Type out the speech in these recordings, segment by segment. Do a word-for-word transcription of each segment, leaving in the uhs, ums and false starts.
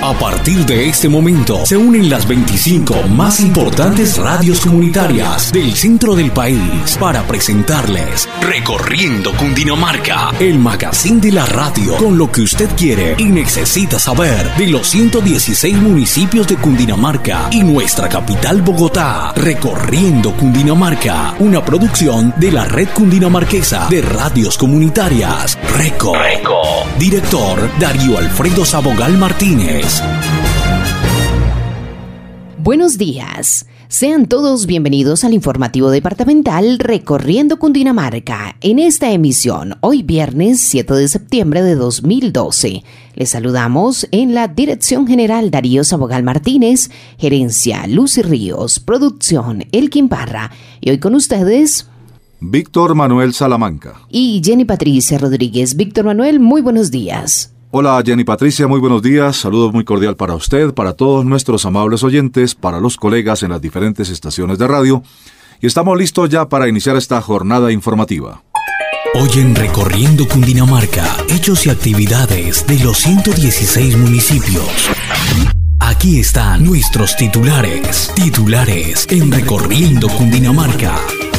A partir de este momento se unen las veinticinco más importantes radios comunitarias del centro del país para presentarles Recorriendo Cundinamarca, el magazine de la radio con lo que usted quiere y necesita saber de los ciento dieciséis municipios de Cundinamarca y nuestra capital Bogotá. Recorriendo Cundinamarca, una producción de la Red Cundinamarquesa de Radios Comunitarias, RECO. RECO. Director Darío Alfredo Sabogal Martínez. Buenos días. Sean todos bienvenidos al informativo departamental Recorriendo Cundinamarca. En esta emisión, hoy viernes siete de septiembre de dos mil doce, les saludamos en la Dirección General Darío Sabogal Martínez, Gerencia Lucy Ríos, Producción Elkin Parra, y hoy con ustedes Víctor Manuel Salamanca y Jenny Patricia Rodríguez. Víctor Manuel, muy buenos días. Hola Jenny Patricia, muy buenos días, saludos muy cordial para usted, para todos nuestros amables oyentes, para los colegas en las diferentes estaciones de radio, y estamos listos ya para iniciar esta jornada informativa. Hoy en Recorriendo Cundinamarca, hechos y actividades de los ciento dieciséis municipios. Aquí están nuestros titulares, titulares en Recorriendo Cundinamarca.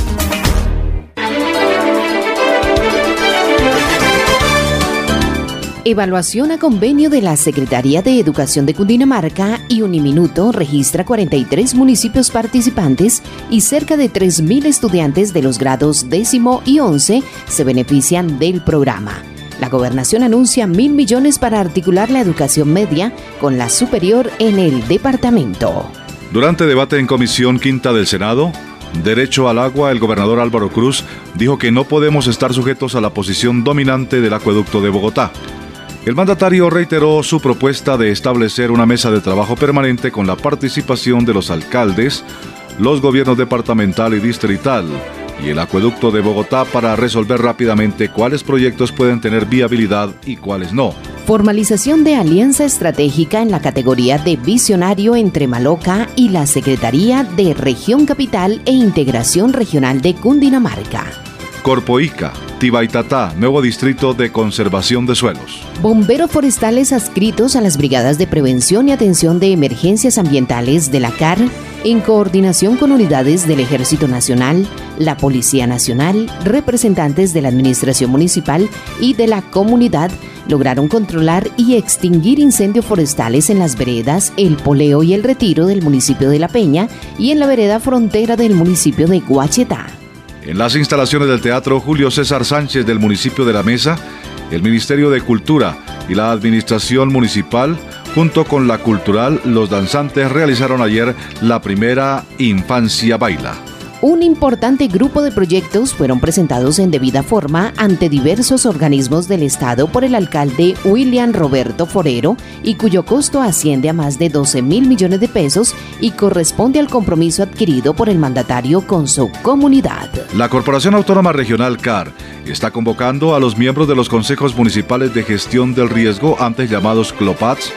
Evaluación a convenio de la Secretaría de Educación de Cundinamarca y Uniminuto registra cuarenta y tres municipios participantes y cerca de tres mil estudiantes de los grados décimo y once se benefician del programa. La gobernación anuncia mil millones para articular la educación media con la superior en el departamento. Durante debate en Comisión Quinta del Senado, Derecho al Agua, el gobernador Álvaro Cruz dijo que no podemos estar sujetos a la posición dominante del acueducto de Bogotá. El mandatario reiteró su propuesta de establecer una mesa de trabajo permanente con la participación de los alcaldes, los gobiernos departamental y distrital y el acueducto de Bogotá para resolver rápidamente cuáles proyectos pueden tener viabilidad y cuáles no. Formalización de alianza estratégica en la categoría de visionario entre Maloca y la Secretaría de Región Capital e Integración Regional de Cundinamarca. Corpoica, Tibaitatá, nuevo distrito de conservación de suelos. Bomberos forestales adscritos a las brigadas de prevención y atención de emergencias ambientales de la C A R, en coordinación con unidades del Ejército Nacional, la Policía Nacional, representantes de la Administración Municipal y de la comunidad, lograron controlar y extinguir incendios forestales en las veredas El Poleo y El Retiro del municipio de La Peña y en la vereda frontera del municipio de Guachetá. En las instalaciones del Teatro Julio César Sánchez del municipio de La Mesa, el Ministerio de Cultura y la Administración Municipal, junto con la Cultural, los danzantes realizaron ayer la primera Infancia Baila. Un importante grupo de proyectos fueron presentados en debida forma ante diversos organismos del Estado por el alcalde William Roberto Forero y cuyo costo asciende a más de doce mil millones de pesos y corresponde al compromiso adquirido por el mandatario con su comunidad. La Corporación Autónoma Regional C A R está convocando a los miembros de los consejos municipales de gestión del riesgo, antes llamados CLOPATS,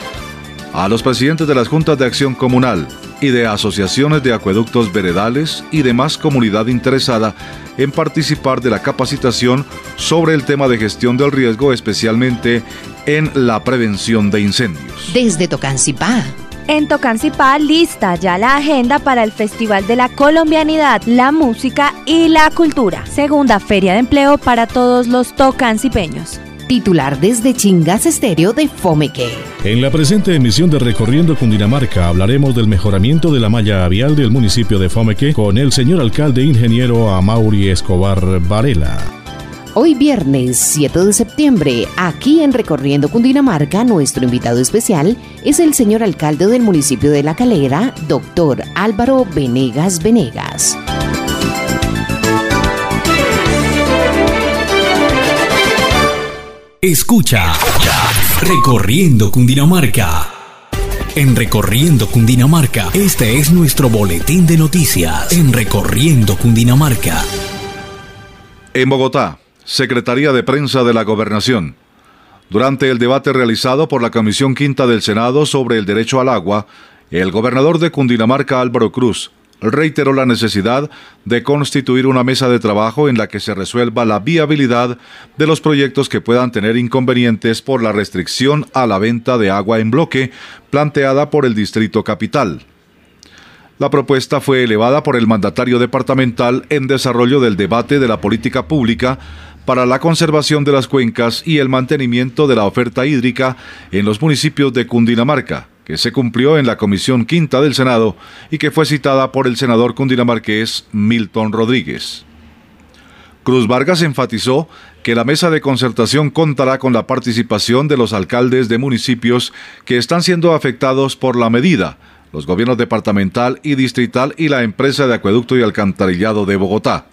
a los presidentes de las juntas de acción comunal y de asociaciones de acueductos veredales y demás comunidad interesada en participar de la capacitación sobre el tema de gestión del riesgo, especialmente en la prevención de incendios. Desde Tocancipá. En Tocancipá lista ya la agenda para el Festival de la Colombianidad, la Música y la Cultura, segunda feria de empleo para todos los tocancipeños. Titular desde Chingas Estéreo de Fomeque. En la presente emisión de Recorriendo Cundinamarca hablaremos del mejoramiento de la malla vial del municipio de Fomeque con el señor alcalde ingeniero Amaury Escobar Varela. Hoy viernes siete de septiembre, aquí en Recorriendo Cundinamarca, nuestro invitado especial es el señor alcalde del municipio de La Calera, doctor Álvaro Venegas Venegas. Escucha, Recorriendo Cundinamarca. En Recorriendo Cundinamarca, este es nuestro boletín de noticias. En Recorriendo Cundinamarca. En Bogotá, Secretaría de Prensa de la Gobernación. Durante el debate realizado por la Comisión Quinta del Senado sobre el derecho al agua, el gobernador de Cundinamarca, Álvaro Cruz, reiteró la necesidad de constituir una mesa de trabajo en la que se resuelva la viabilidad de los proyectos que puedan tener inconvenientes por la restricción a la venta de agua en bloque planteada por el Distrito Capital. La propuesta fue elevada por el mandatario departamental en desarrollo del debate de la política pública para la conservación de las cuencas y el mantenimiento de la oferta hídrica en los municipios de Cundinamarca, que se cumplió en la Comisión Quinta del Senado y que fue citada por el senador cundinamarqués Milton Rodríguez. Cruz Vargas enfatizó que la mesa de concertación contará con la participación de los alcaldes de municipios que están siendo afectados por la medida, los gobiernos departamental y distrital y la empresa de acueducto y alcantarillado de Bogotá.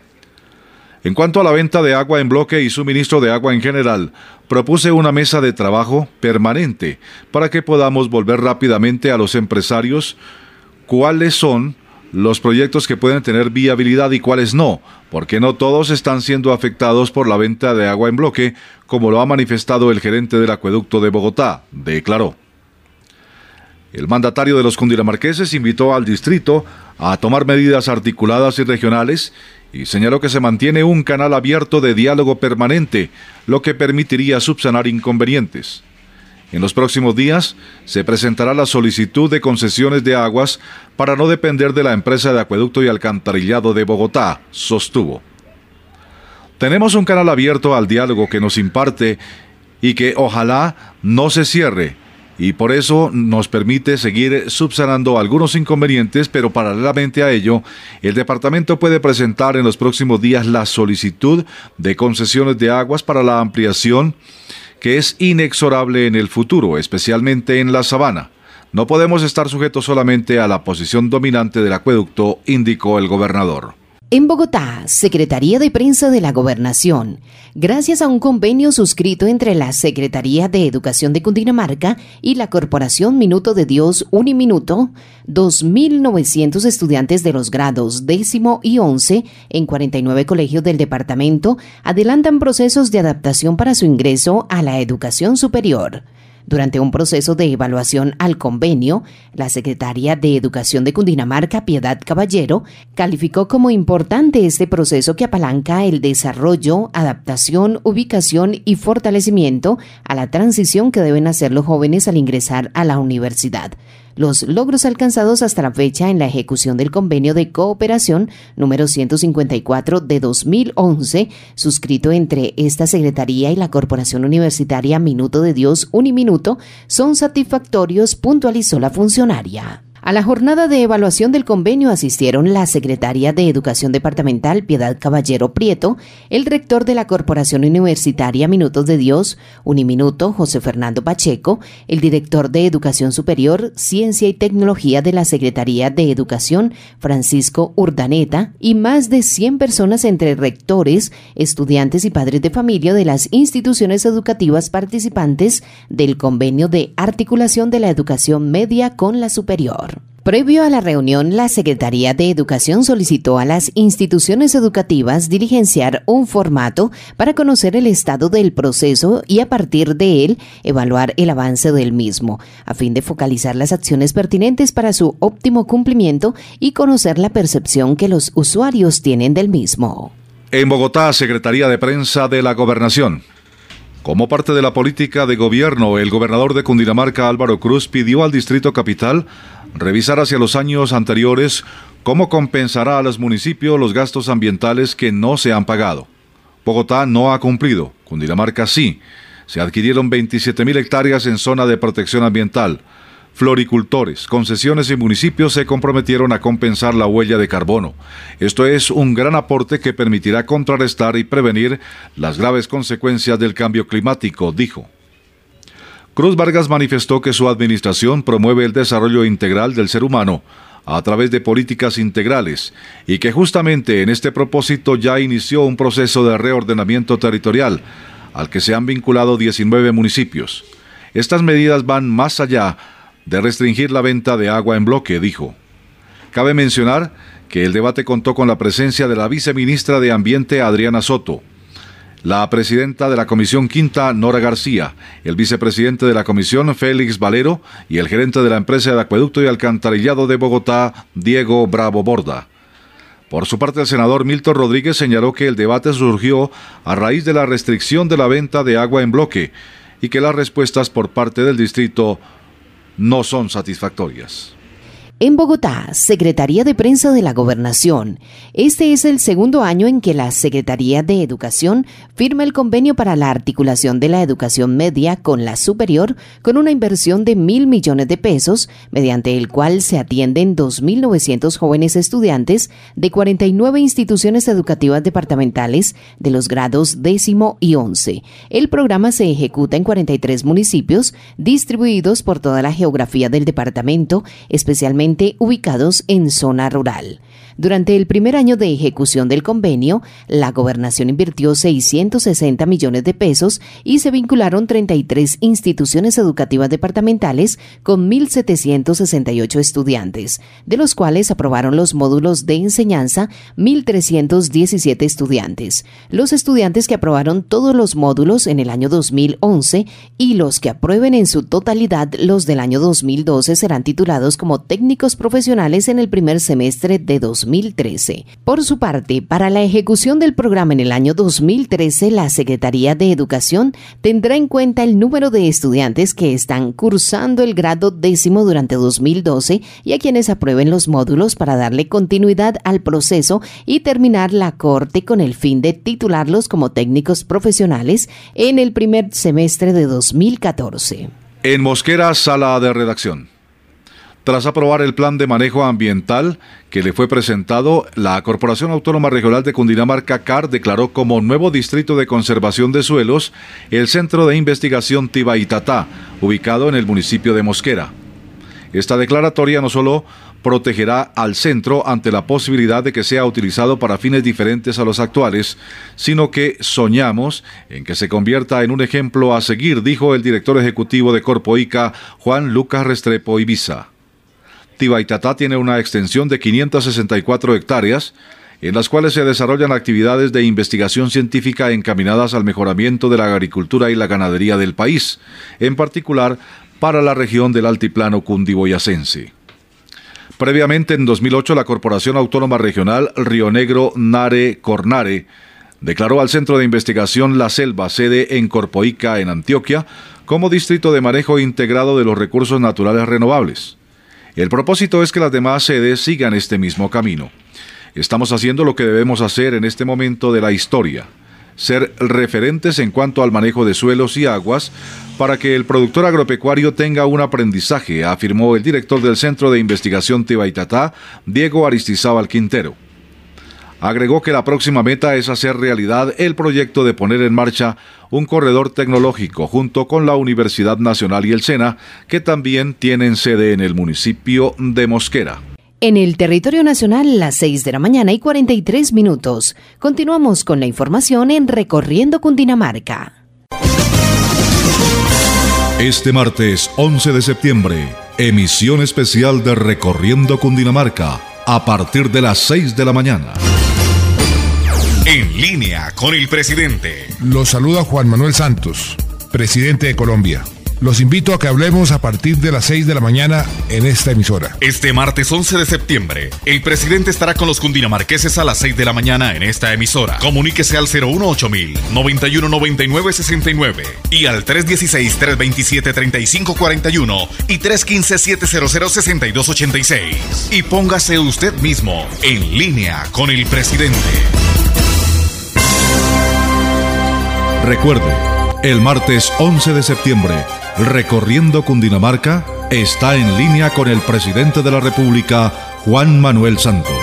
En cuanto a la venta de agua en bloque y suministro de agua en general, propuse una mesa de trabajo permanente para que podamos volver rápidamente a los empresarios cuáles son los proyectos que pueden tener viabilidad y cuáles no, porque no todos están siendo afectados por la venta de agua en bloque, como lo ha manifestado el gerente del acueducto de Bogotá, declaró. El mandatario de los cundinamarqueses invitó al distrito a tomar medidas articuladas y regionales y señaló que se mantiene un canal abierto de diálogo permanente, lo que permitiría subsanar inconvenientes. En los próximos días se presentará la solicitud de concesiones de aguas para no depender de la empresa de acueducto y alcantarillado de Bogotá, sostuvo. Tenemos un canal abierto al diálogo que nos imparte y que ojalá no se cierre, y por eso nos permite seguir subsanando algunos inconvenientes, pero paralelamente a ello, el departamento puede presentar en los próximos días la solicitud de concesiones de aguas para la ampliación que es inexorable en el futuro, especialmente en la sabana. No podemos estar sujetos solamente a la posición dominante del acueducto, indicó el gobernador. En Bogotá, Secretaría de Prensa de la Gobernación, gracias a un convenio suscrito entre la Secretaría de Educación de Cundinamarca y la Corporación Minuto de Dios Uniminuto, dos mil novecientos estudiantes de los grados décimo y once en cuarenta y nueve colegios del departamento adelantan procesos de adaptación para su ingreso a la educación superior. Durante un proceso de evaluación al convenio, la secretaria de Educación de Cundinamarca, Piedad Caballero, calificó como importante este proceso que apalanca el desarrollo, adaptación, ubicación y fortalecimiento a la transición que deben hacer los jóvenes al ingresar a la universidad. Los logros alcanzados hasta la fecha en la ejecución del convenio de cooperación número ciento cincuenta y cuatro de dos mil once, suscrito entre esta Secretaría y la Corporación Universitaria Minuto de Dios Uniminuto, son satisfactorios, puntualizó la funcionaria. A la jornada de evaluación del convenio asistieron la secretaria de Educación Departamental, Piedad Caballero Prieto, el rector de la Corporación Universitaria Minutos de Dios, Uniminuto, José Fernando Pacheco, el director de Educación Superior, Ciencia y Tecnología de la Secretaría de Educación, Francisco Urdaneta, y más de cien personas entre rectores, estudiantes y padres de familia de las instituciones educativas participantes del convenio de articulación de la educación media con la superior. Previo a la reunión, la Secretaría de Educación solicitó a las instituciones educativas diligenciar un formato para conocer el estado del proceso y a partir de él evaluar el avance del mismo, a fin de focalizar las acciones pertinentes para su óptimo cumplimiento y conocer la percepción que los usuarios tienen del mismo. En Bogotá, Secretaría de Prensa de la Gobernación. Como parte de la política de gobierno, el gobernador de Cundinamarca, Álvaro Cruz, pidió al Distrito Capital revisar hacia los años anteriores cómo compensará a los municipios los gastos ambientales que no se han pagado. Bogotá no ha cumplido, Cundinamarca sí. Se adquirieron veintisiete mil hectáreas en zona de protección ambiental. Floricultores, concesiones y municipios se comprometieron a compensar la huella de carbono. Esto es un gran aporte que permitirá contrarrestar y prevenir las graves consecuencias del cambio climático, dijo. Cruz Vargas manifestó que su administración promueve el desarrollo integral del ser humano a través de políticas integrales y que justamente en este propósito ya inició un proceso de reordenamiento territorial al que se han vinculado diecinueve municipios. Estas medidas van más allá de restringir la venta de agua en bloque, dijo. Cabe mencionar que el debate contó con la presencia de la viceministra de Ambiente, Adriana Soto. la presidenta de la Comisión Quinta, Nora García, el vicepresidente de la Comisión, Félix Valero, y el gerente de la empresa de acueducto y alcantarillado de Bogotá, Diego Bravo Borda. Por su parte, el senador Milton Rodríguez señaló que el debate surgió a raíz de la restricción de la venta de agua en bloque y que las respuestas por parte del distrito no son satisfactorias. En Bogotá, Secretaría de Prensa de la Gobernación. Este es el segundo año en que la Secretaría de Educación firma el convenio para la articulación de la educación media con la superior con una inversión de mil millones de pesos, mediante el cual se atienden dos mil novecientos jóvenes estudiantes de cuarenta y nueve instituciones educativas departamentales de los grados décimo y once. El programa se ejecuta en cuarenta y tres municipios distribuidos por toda la geografía del departamento, especialmente ubicados en zona rural. Durante el primer año de ejecución del convenio, la Gobernación invirtió seiscientos sesenta millones de pesos y se vincularon treinta y tres instituciones educativas departamentales con mil setecientos sesenta y ocho estudiantes, de los cuales aprobaron los módulos de enseñanza mil trescientos diecisiete estudiantes. Los estudiantes que aprobaron todos los módulos en el año dos mil once y los que aprueben en su totalidad los del año dos mil doce serán titulados como técnicos profesionales en el primer semestre de dos mil trece. Por su parte, para la ejecución del programa en el año dos mil trece, la Secretaría de Educación tendrá en cuenta el número de estudiantes que están cursando el grado décimo durante dos mil doce y a quienes aprueben los módulos para darle continuidad al proceso y terminar la cohorte con el fin de titularlos como técnicos profesionales en el primer semestre de dos mil catorce. En Mosquera, sala de redacción. Tras aprobar el plan de manejo ambiental que le fue presentado, la Corporación Autónoma Regional de Cundinamarca, C A R, declaró como nuevo distrito de conservación de suelos el Centro de Investigación Tibaitatá, ubicado en el municipio de Mosquera. Esta declaratoria no solo protegerá al centro ante la posibilidad de que sea utilizado para fines diferentes a los actuales, sino que soñamos en que se convierta en un ejemplo a seguir, dijo el director ejecutivo de Corpoica, Juan Lucas Restrepo Ibiza. Tibaitatá tiene una extensión de quinientas sesenta y cuatro hectáreas, en las cuales se desarrollan actividades de investigación científica encaminadas al mejoramiento de la agricultura y la ganadería del país, en particular para la región del altiplano cundiboyacense. Previamente, en dos mil ocho, la Corporación Autónoma Regional Río Negro Nare Cornare declaró al Centro de Investigación La Selva, sede en Corpoica, en Antioquia, como distrito de manejo integrado de los recursos naturales renovables. El propósito es que las demás sedes sigan este mismo camino. Estamos haciendo lo que debemos hacer en este momento de la historia, ser referentes en cuanto al manejo de suelos y aguas para que el productor agropecuario tenga un aprendizaje, afirmó el director del Centro de Investigación Tibaitatá, Diego Aristizábal Quintero. Agregó que la próxima meta es hacer realidad el proyecto de poner en marcha un corredor tecnológico junto con la Universidad Nacional y el SENA, que también tienen sede en el municipio de Mosquera. En el territorio nacional, las seis de la mañana y cuarenta y tres minutos. Continuamos con la información en Recorriendo Cundinamarca. Este martes once de septiembre, emisión especial de Recorriendo Cundinamarca, a partir de las seis de la mañana. En línea con el presidente. Los saluda Juan Manuel Santos, presidente de Colombia. Los invito a que hablemos a partir de las seis de la mañana en esta emisora. Este martes once de septiembre, el presidente estará con los cundinamarqueses a las seis de la mañana en esta emisora. Comuníquese al cero uno ocho mil, noventa y uno noventa y nueve sesenta y nueve y al tres dieciséis, trescientos veintisiete, treinta y cinco cuarenta y uno y tres quince, setecientos sesenta y dos ochenta y seis. Y póngase usted mismo en línea con el presidente. Recuerde, el martes once de septiembre, Recorriendo Cundinamarca está en línea con el presidente de la República, Juan Manuel Santos.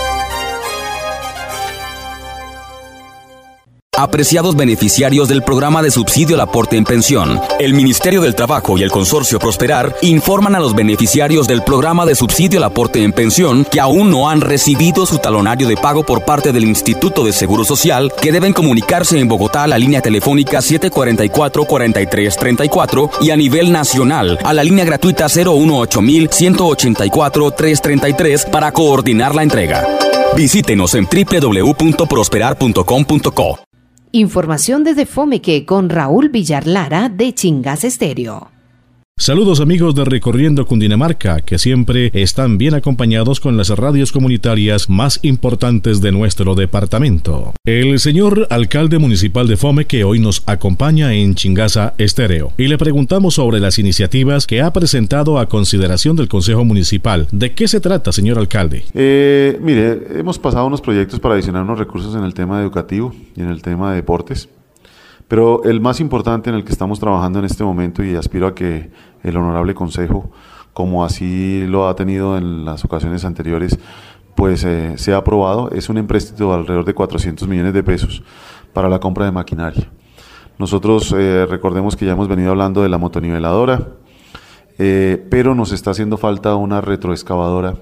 Apreciados beneficiarios del programa de subsidio al aporte en pensión, el Ministerio del Trabajo y el Consorcio Prosperar informan a los beneficiarios del programa de subsidio al aporte en pensión que aún no han recibido su talonario de pago por parte del Instituto de Seguro Social, que deben comunicarse en Bogotá a la línea telefónica siete cuatro cuatro, cuatro tres tres cuatro y a nivel nacional a la línea gratuita cero uno ocho mil, ciento ochenta y cuatro, trescientos treinta y tres para coordinar la entrega. Visítenos en doble u doble u doble u punto prosperar punto com punto co. Información desde Fomeque con Raúl Villar Lara de Chingas Estéreo. Saludos amigos de Recorriendo Cundinamarca, que siempre están bien acompañados con las radios comunitarias más importantes de nuestro departamento. El señor alcalde municipal de Fomeque hoy nos acompaña en Chingaza Estéreo y le preguntamos sobre las iniciativas que ha presentado a consideración del Consejo Municipal. ¿De qué se trata, señor alcalde? Eh, mire, hemos pasado unos proyectos para adicionar unos recursos en el tema educativo y en el tema de deportes. Pero el más importante en el que estamos trabajando en este momento, y aspiro a que el honorable consejo, como así lo ha tenido en las ocasiones anteriores, pues eh, sea aprobado, es un empréstito de alrededor de cuatrocientos millones de pesos para la compra de maquinaria. Nosotros eh, recordemos que ya hemos venido hablando de la motoniveladora, eh, pero nos está haciendo falta una retroexcavadora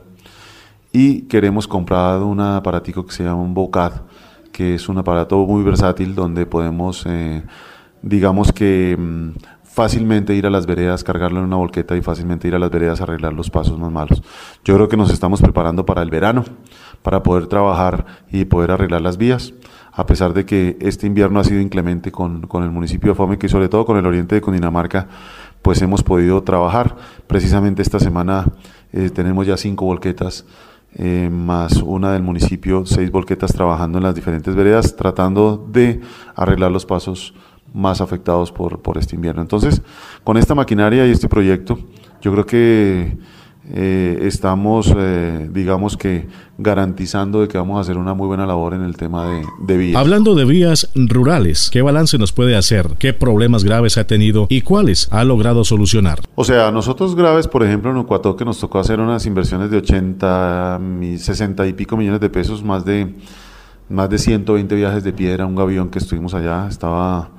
y queremos comprar un aparatico que se llama un Bocad, que es un aparato muy versátil donde podemos, eh, digamos que mmm, fácilmente ir a las veredas, cargarlo en una volqueta y fácilmente ir a las veredas a arreglar los pasos más malos. Yo creo que nos estamos preparando para el verano, para poder trabajar y poder arreglar las vías, a pesar de que este invierno ha sido inclemente con, con el municipio de Fomeque y sobre todo con el oriente de Cundinamarca, pues hemos podido trabajar. Precisamente esta semana eh, tenemos ya cinco volquetas, Eh, más una del municipio, seis volquetas trabajando en las diferentes veredas, tratando de arreglar los pasos más afectados por, por este invierno. Entonces, con esta maquinaria y este proyecto, yo creo que eh, estamos, eh, digamos que, garantizando de que vamos a hacer una muy buena labor en el tema de, de vías. Hablando de vías rurales, ¿qué balance nos puede hacer? ¿Qué problemas graves ha tenido y cuáles ha logrado solucionar? O sea, nosotros graves, por ejemplo, en Ucuatoque nos tocó hacer unas inversiones de ochenta, sesenta y pico millones de pesos, más de, más de ciento veinte viajes de piedra, un gavión que estuvimos allá, estaba,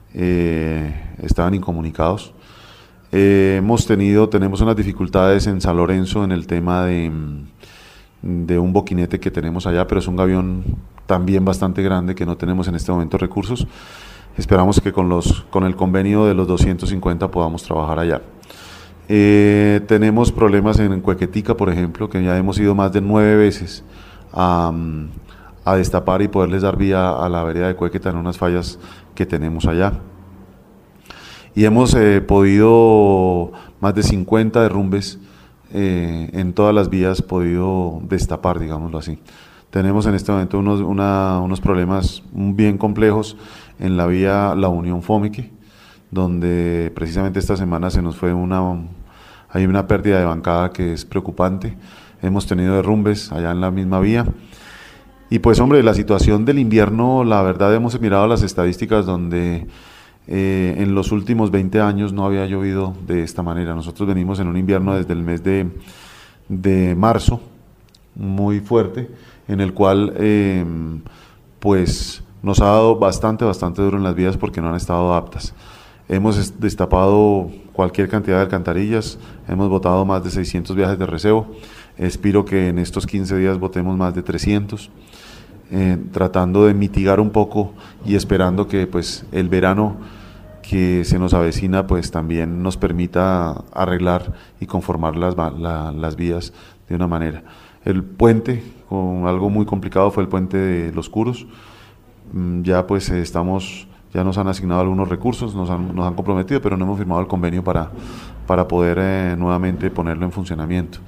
eh, estaban incomunicados. Eh, hemos tenido, tenemos unas dificultades en San Lorenzo en el tema de, de un boquinete que tenemos allá, pero es un gavión también bastante grande que no tenemos en este momento recursos. Esperamos que con, los, con el convenio de los doscientos cincuenta podamos trabajar allá. Eh, tenemos problemas en Cuequetica, por ejemplo, que ya hemos ido más de nueve veces a, a destapar y poderles dar vía a la vereda de Cuequeta en unas fallas que tenemos allá. Y hemos eh, podido, más de cincuenta derrumbes eh, en todas las vías, podido destapar, digámoslo así. Tenemos en este momento unos, una, unos problemas bien complejos en la vía La Unión Fomeque, donde precisamente esta semana se nos fue una, hay una pérdida de bancada que es preocupante. Hemos tenido derrumbes allá en la misma vía. Y pues hombre, la situación del invierno, la verdad hemos mirado las estadísticas donde Eh, en los últimos veinte años no había llovido de esta manera. Nosotros venimos en un invierno desde el mes de, de marzo, muy fuerte, en el cual eh, pues nos ha dado bastante, bastante duro en las vías porque no han estado aptas. Hemos destapado cualquier cantidad de alcantarillas, hemos botado más de seiscientos viajes de recebo, espero que en estos quince días botemos más de trescientos. Eh, tratando de mitigar un poco y esperando que pues el verano que se nos avecina pues también nos permita arreglar y conformar las, la, las vías de una manera. El puente, con algo muy complicado, fue el puente de Los Curos. Ya pues estamos, ya nos han asignado algunos recursos, nos han, nos han comprometido, pero no hemos firmado el convenio para, para poder eh, nuevamente ponerlo en funcionamiento.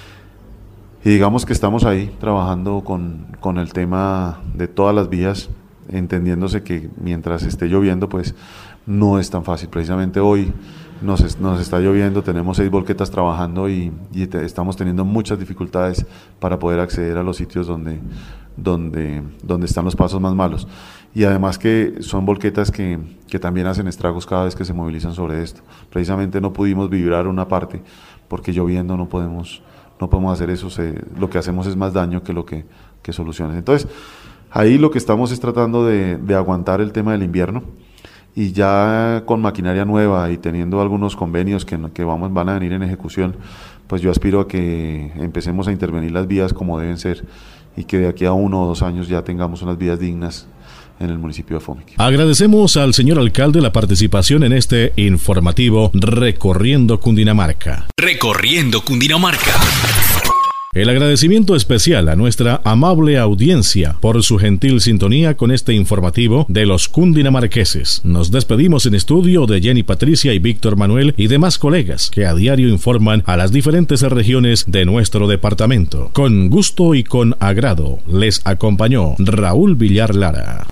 Y digamos que estamos ahí trabajando con, con el tema de todas las vías, entendiéndose que mientras esté lloviendo, pues no es tan fácil. Precisamente hoy nos, es, nos está lloviendo, tenemos seis volquetas trabajando y, y te, estamos teniendo muchas dificultades para poder acceder a los sitios donde, donde, donde están los pasos más malos. Y además que son volquetas que, que también hacen estragos cada vez que se movilizan sobre esto. Precisamente no pudimos vibrar una parte porque lloviendo no podemos... No podemos hacer eso, se, lo que hacemos es más daño que lo que, que soluciones. Entonces, ahí lo que estamos es tratando de, de aguantar el tema del invierno y ya con maquinaria nueva y teniendo algunos convenios que, que vamos, van a venir en ejecución, pues yo aspiro a que empecemos a intervenir las vías como deben ser y que de aquí a uno o dos años ya tengamos unas vías dignas en el municipio de Fomeque. Agradecemos al señor alcalde la participación en este informativo Recorriendo Cundinamarca. Recorriendo Cundinamarca. El agradecimiento especial a nuestra amable audiencia por su gentil sintonía con este informativo de los cundinamarqueses. Nos despedimos en estudio de Jenny Patricia y Víctor Manuel y demás colegas que a diario informan a las diferentes regiones de nuestro departamento. Con gusto y con agrado les acompañó Raúl Villar Lara.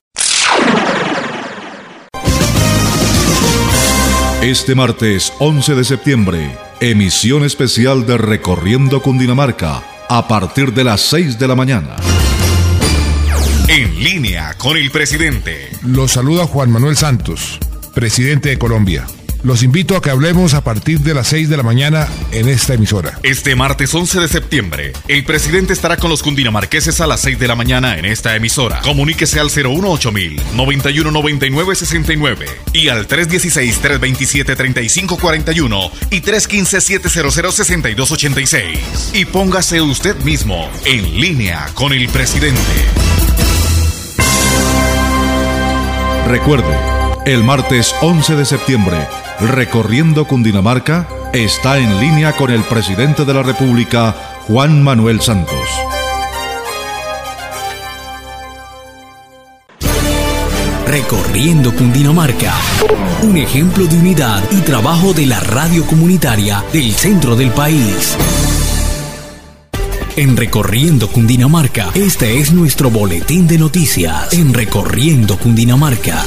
Este martes once de septiembre, emisión especial de Recorriendo Cundinamarca, a partir de las seis de la mañana. En línea con el presidente. Los saluda Juan Manuel Santos, presidente de Colombia. Los invito a que hablemos a partir de las seis de la mañana en esta emisora. Este martes once de septiembre, el presidente estará con los cundinamarqueses a las seis de la mañana en esta emisora. Comuníquese al cero uno ocho mil, noventa y uno noventa y nueve sesenta y nueve y al tres dieciséis, trescientos veintisiete, treinta y cinco cuarenta y uno y tres quince, setecientos, sesenta y dos ochenta y seis. Y póngase usted mismo en línea con el presidente. Recuerde, el martes once de septiembre, Recorriendo Cundinamarca está en línea con el presidente de la República, Juan Manuel Santos. Recorriendo Cundinamarca, un ejemplo de unidad y trabajo de la radio comunitaria del centro del país. En Recorriendo Cundinamarca, este es nuestro boletín de noticias. En Recorriendo Cundinamarca.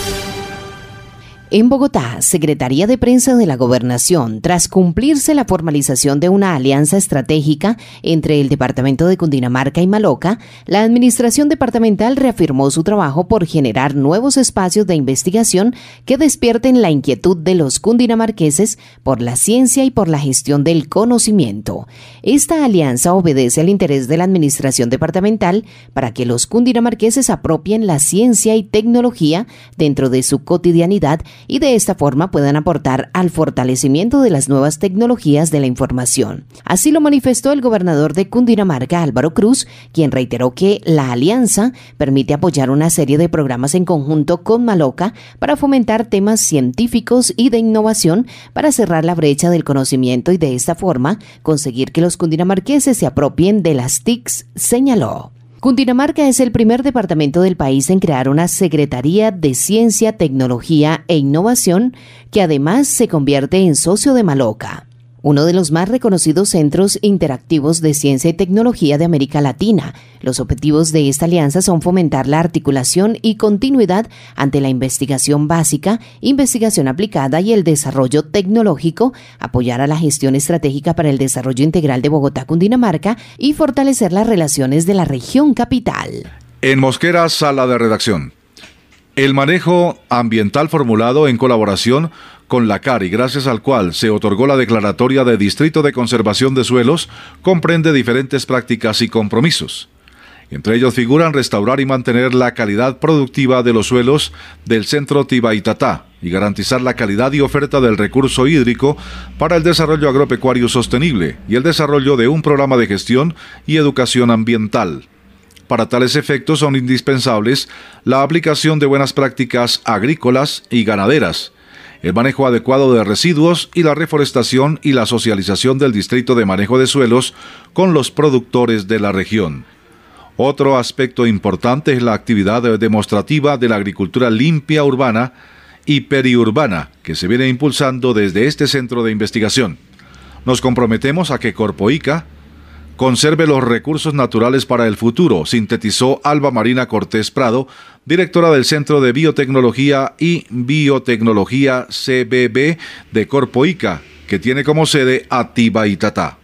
En Bogotá, Secretaría de Prensa de la Gobernación, tras cumplirse la formalización de una alianza estratégica entre el Departamento de Cundinamarca y Maloca, la Administración Departamental reafirmó su trabajo por generar nuevos espacios de investigación que despierten la inquietud de los cundinamarqueses por la ciencia y por la gestión del conocimiento. Esta alianza obedece al interés de la Administración Departamental para que los cundinamarqueses apropien la ciencia y tecnología dentro de su cotidianidad y de esta forma puedan aportar al fortalecimiento de las nuevas tecnologías de la información. Así lo manifestó el gobernador de Cundinamarca, Álvaro Cruz, quien reiteró que la alianza permite apoyar una serie de programas en conjunto con Maloca para fomentar temas científicos y de innovación para cerrar la brecha del conocimiento y de esta forma conseguir que los cundinamarqueses se apropien de las T I Cs, señaló. Cundinamarca es el primer departamento del país en crear una Secretaría de Ciencia, Tecnología e Innovación que además se convierte en socio de Maloca, uno de los más reconocidos centros interactivos de ciencia y tecnología de América Latina. Los objetivos de esta alianza son fomentar la articulación y continuidad ante la investigación básica, investigación aplicada y el desarrollo tecnológico, apoyar a la gestión estratégica para el desarrollo integral de Bogotá-Cundinamarca y fortalecer las relaciones de la región capital. En Mosquera, sala de redacción. El manejo ambiental formulado en colaboración con la C A R y gracias al cual se otorgó la declaratoria de Distrito de Conservación de Suelos comprende diferentes prácticas y compromisos. Entre ellos figuran restaurar y mantener la calidad productiva de los suelos del centro Tibaitatá y garantizar la calidad y oferta del recurso hídrico para el desarrollo agropecuario sostenible y el desarrollo de un programa de gestión y educación ambiental. Para tales efectos son indispensables la aplicación de buenas prácticas agrícolas y ganaderas, el manejo adecuado de residuos y la reforestación y la socialización del Distrito de Manejo de Suelos con los productores de la región. Otro aspecto importante es la actividad demostrativa de la agricultura limpia urbana y periurbana que se viene impulsando desde este centro de investigación. Nos comprometemos a que Corpoica conserve los recursos naturales para el futuro, sintetizó Alba Marina Cortés Prado, directora del Centro de Biotecnología y Biotecnología C B B de Corpoica, que tiene como sede a Tibaitatá.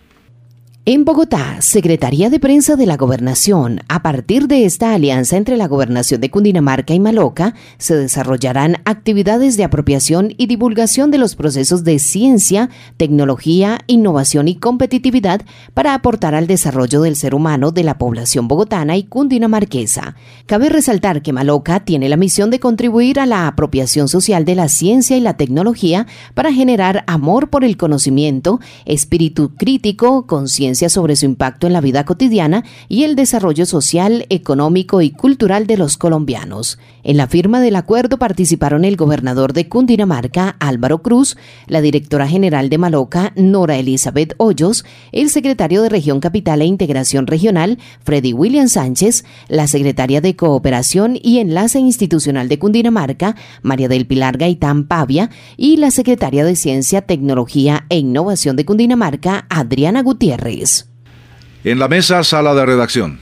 En Bogotá, Secretaría de Prensa de la Gobernación. A partir de esta alianza entre la Gobernación de Cundinamarca y Maloca, se desarrollarán actividades de apropiación y divulgación de los procesos de ciencia, tecnología, innovación y competitividad para aportar al desarrollo del ser humano de la población bogotana y cundinamarquesa. Cabe resaltar que Maloca tiene la misión de contribuir a la apropiación social de la ciencia y la tecnología para generar amor por el conocimiento, espíritu crítico, conciencia conciencia sobre su impacto en la vida cotidiana y el desarrollo social, económico y cultural de los colombianos. En la firma del acuerdo participaron el gobernador de Cundinamarca, Álvaro Cruz, la directora general de Maloca, Nora Elizabeth Hoyos, el secretario de Región Capital e Integración Regional, Freddy William Sánchez, la secretaria de Cooperación y Enlace Institucional de Cundinamarca, María del Pilar Gaitán Pavia, y la secretaria de Ciencia, Tecnología e Innovación de Cundinamarca, Adriana Gutiérrez. En la mesa, sala de redacción.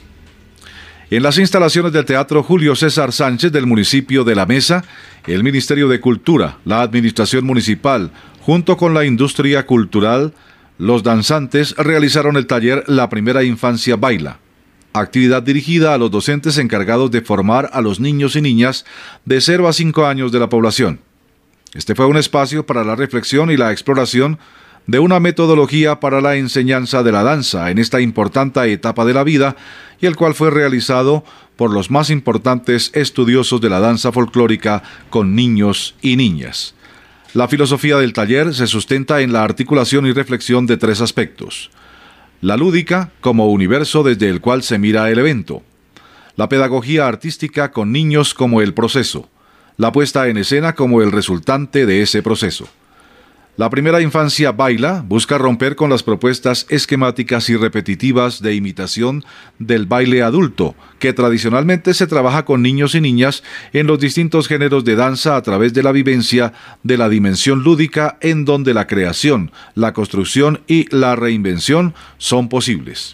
En las instalaciones del Teatro Julio César Sánchez del municipio de La Mesa, el Ministerio de Cultura, la Administración Municipal, junto con la industria cultural, los danzantes realizaron el taller La Primera Infancia Baila, actividad dirigida a los docentes encargados de formar a los niños y niñas de cero a cinco años de la población. Este fue un espacio para la reflexión y la exploración de una metodología para la enseñanza de la danza en esta importante etapa de la vida, y el cual fue realizado por los más importantes estudiosos de la danza folclórica con niños y niñas. La filosofía del taller se sustenta en la articulación y reflexión de tres aspectos: la lúdica como universo desde el cual se mira el evento, la pedagogía artística con niños como el proceso, la puesta en escena como el resultante de ese proceso. La Primera Infancia Baila busca romper con las propuestas esquemáticas y repetitivas de imitación del baile adulto, que tradicionalmente se trabaja con niños y niñas en los distintos géneros de danza a través de la vivencia de la dimensión lúdica, en donde la creación, la construcción y la reinvención son posibles.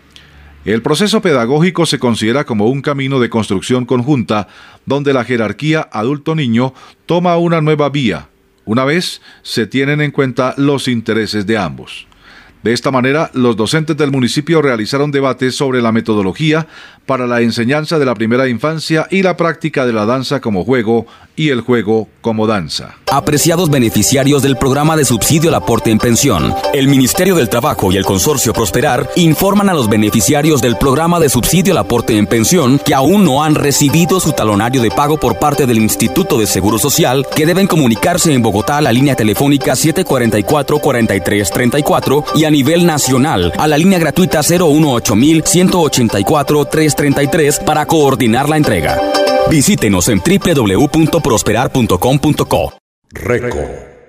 El proceso pedagógico se considera como un camino de construcción conjunta, donde la jerarquía adulto-niño toma una nueva vía, una vez se tienen en cuenta los intereses de ambos. De esta manera, los docentes del municipio realizaron debates sobre la metodología para la enseñanza de la primera infancia y la práctica de la danza como juego y el juego como danza. Apreciados beneficiarios del programa de subsidio al aporte en pensión, el Ministerio del Trabajo y el Consorcio Prosperar informan a los beneficiarios del programa de subsidio al aporte en pensión que aún no han recibido su talonario de pago por parte del Instituto de Seguro Social, que deben comunicarse en Bogotá a la línea telefónica siete cuatro cuatro, cuatro tres tres cuatro y a nivel nacional a la línea gratuita cero uno ocho mil ciento ochenta y cuatro trescientos treinta y tres para coordinar la entrega. Visítenos en doble u doble u doble u punto prosperar punto com punto co. Récord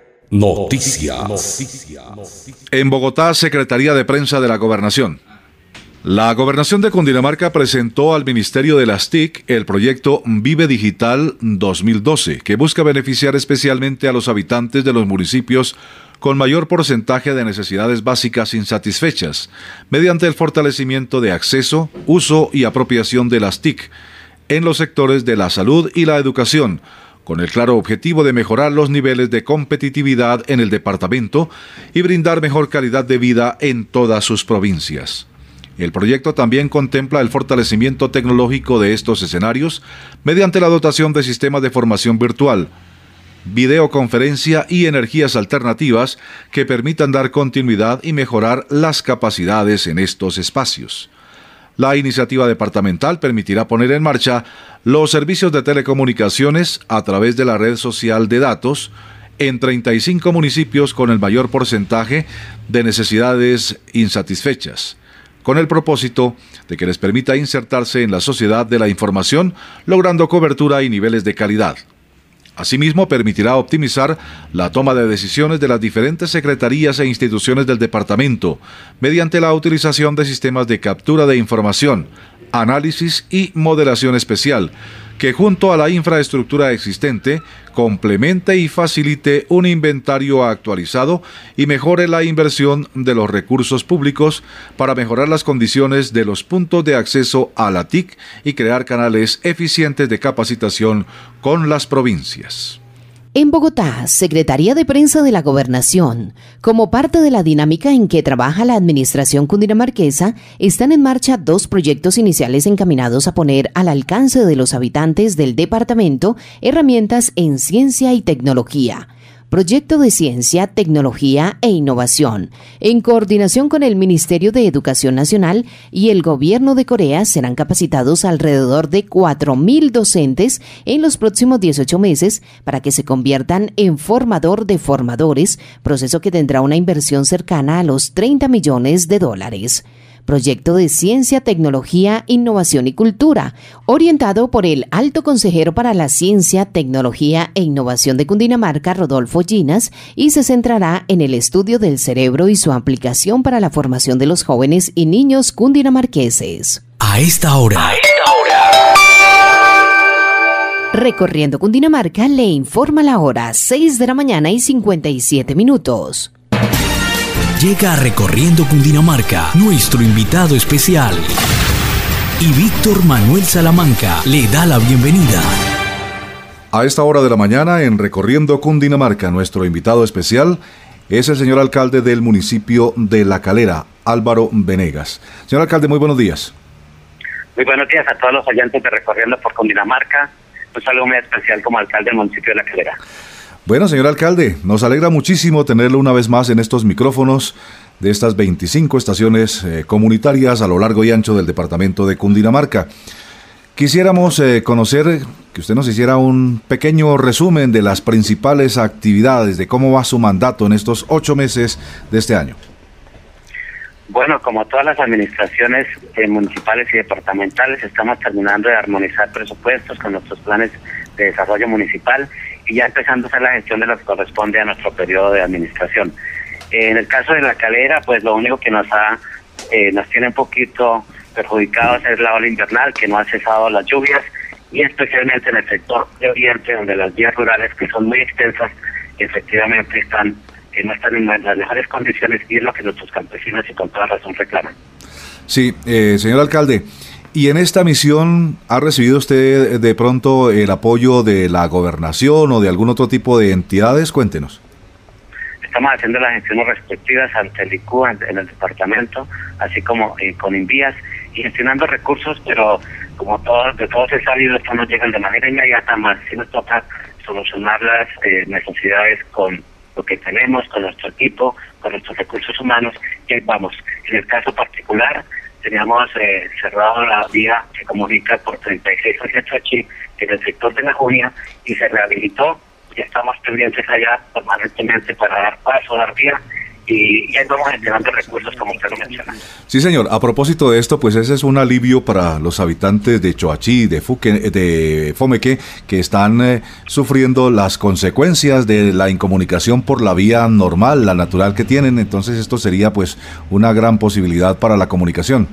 Noticias. En Bogotá, Secretaría de Prensa de la Gobernación. La Gobernación de Cundinamarca presentó al Ministerio de las T I C el proyecto Vive Digital dos mil doce, que busca beneficiar especialmente a los habitantes de los municipios con mayor porcentaje de necesidades básicas insatisfechas, mediante el fortalecimiento de acceso, uso y apropiación de las T I C en los sectores de la salud y la educación, con el claro objetivo de mejorar los niveles de competitividad en el departamento y brindar mejor calidad de vida en todas sus provincias. El proyecto también contempla el fortalecimiento tecnológico de estos escenarios mediante la dotación de sistemas de formación virtual, videoconferencia y energías alternativas que permitan dar continuidad y mejorar las capacidades en estos espacios. La iniciativa departamental permitirá poner en marcha los servicios de telecomunicaciones a través de la red social de datos en treinta y cinco municipios con el mayor porcentaje de necesidades insatisfechas, con el propósito de que les permita insertarse en la sociedad de la información, logrando cobertura y niveles de calidad. Asimismo, permitirá optimizar la toma de decisiones de las diferentes secretarías e instituciones del departamento mediante la utilización de sistemas de captura de información, análisis y modelación especial, que junto a la infraestructura existente complemente y facilite un inventario actualizado y mejore la inversión de los recursos públicos para mejorar las condiciones de los puntos de acceso a la T I C y crear canales eficientes de capacitación con las provincias. En Bogotá, Secretaría de Prensa de la Gobernación, como parte de la dinámica en que trabaja la administración cundinamarquesa, están en marcha dos proyectos iniciales encaminados a poner al alcance de los habitantes del departamento herramientas en ciencia y tecnología. proyecto de ciencia, tecnología e innovación. En coordinación con el Ministerio de Educación Nacional y el Gobierno de Corea, serán capacitados alrededor de cuatro mil docentes en los próximos dieciocho meses para que se conviertan en formador de formadores, proceso que tendrá una inversión cercana a los treinta millones de dólares. Proyecto de Ciencia, Tecnología, Innovación y Cultura, orientado por el Alto Consejero para la Ciencia, Tecnología e Innovación de Cundinamarca, Rodolfo Ginas, y se centrará en el estudio del cerebro y su aplicación para la formación de los jóvenes y niños cundinamarqueses. A esta hora. A esta hora. Recorriendo Cundinamarca le informa la hora, seis de la mañana y cincuenta y siete minutos. Llega a Recorriendo Cundinamarca nuestro invitado especial. Y Víctor Manuel Salamanca le da la bienvenida. A esta hora de la mañana en Recorriendo Cundinamarca, nuestro invitado especial es el señor alcalde del municipio de La Calera, Álvaro Venegas. Señor alcalde, muy buenos días. Muy buenos días a todos los oyentes de Recorriendo por Cundinamarca. Un saludo muy especial como alcalde del municipio de La Calera. Bueno, señor alcalde, nos alegra muchísimo tenerlo una vez más en estos micrófonos de estas veinticinco estaciones eh, comunitarias a lo largo y ancho del departamento de Cundinamarca. Quisiéramos eh, conocer, que usted nos hiciera un pequeño resumen de las principales actividades, de cómo va su mandato en estos ocho meses de este año. Bueno, como todas las administraciones eh, municipales y departamentales, estamos terminando de armonizar presupuestos con nuestros planes de desarrollo municipal y ya empezando a hacer la gestión de lo que corresponde a nuestro periodo de administración. Eh, en el caso de La Calera, pues lo único que nos ha eh, nos tiene un poquito perjudicados es la ola invernal, que no ha cesado las lluvias, y especialmente en el sector de Oriente, donde las vías rurales, que son muy extensas, efectivamente están eh, no están en las mejores condiciones, y es lo que nuestros campesinos y con toda razón reclaman. Sí, eh, señor alcalde, ¿y en esta misión ha recibido usted de pronto el apoyo de la gobernación o de algún otro tipo de entidades? Cuéntenos. Estamos haciendo las gestiones respectivas ante el I C U en, en el departamento, así como eh, con Invías, y gestionando recursos, pero como todo, de todos es sabido, esto no llegan de manera inmediata, más si nos toca solucionar las eh, necesidades con lo que tenemos, con nuestro equipo, con nuestros recursos humanos, y ahí vamos. En el caso particular, teníamos eh, cerrado la vía que comunica por treinta y seis hacia Choachí en el sector de La Junia, y se rehabilitó. Ya estamos pendientes allá permanentemente para dar paso, dar vía, y ya vamos gestionando recursos como usted lo menciona. Sí, señor. A propósito de esto, pues ese es un alivio para los habitantes de Choachí, de Fuque, de Fomeque, que están eh, sufriendo las consecuencias de la incomunicación por la vía normal, la natural que tienen. Entonces esto sería pues una gran posibilidad para la comunicación.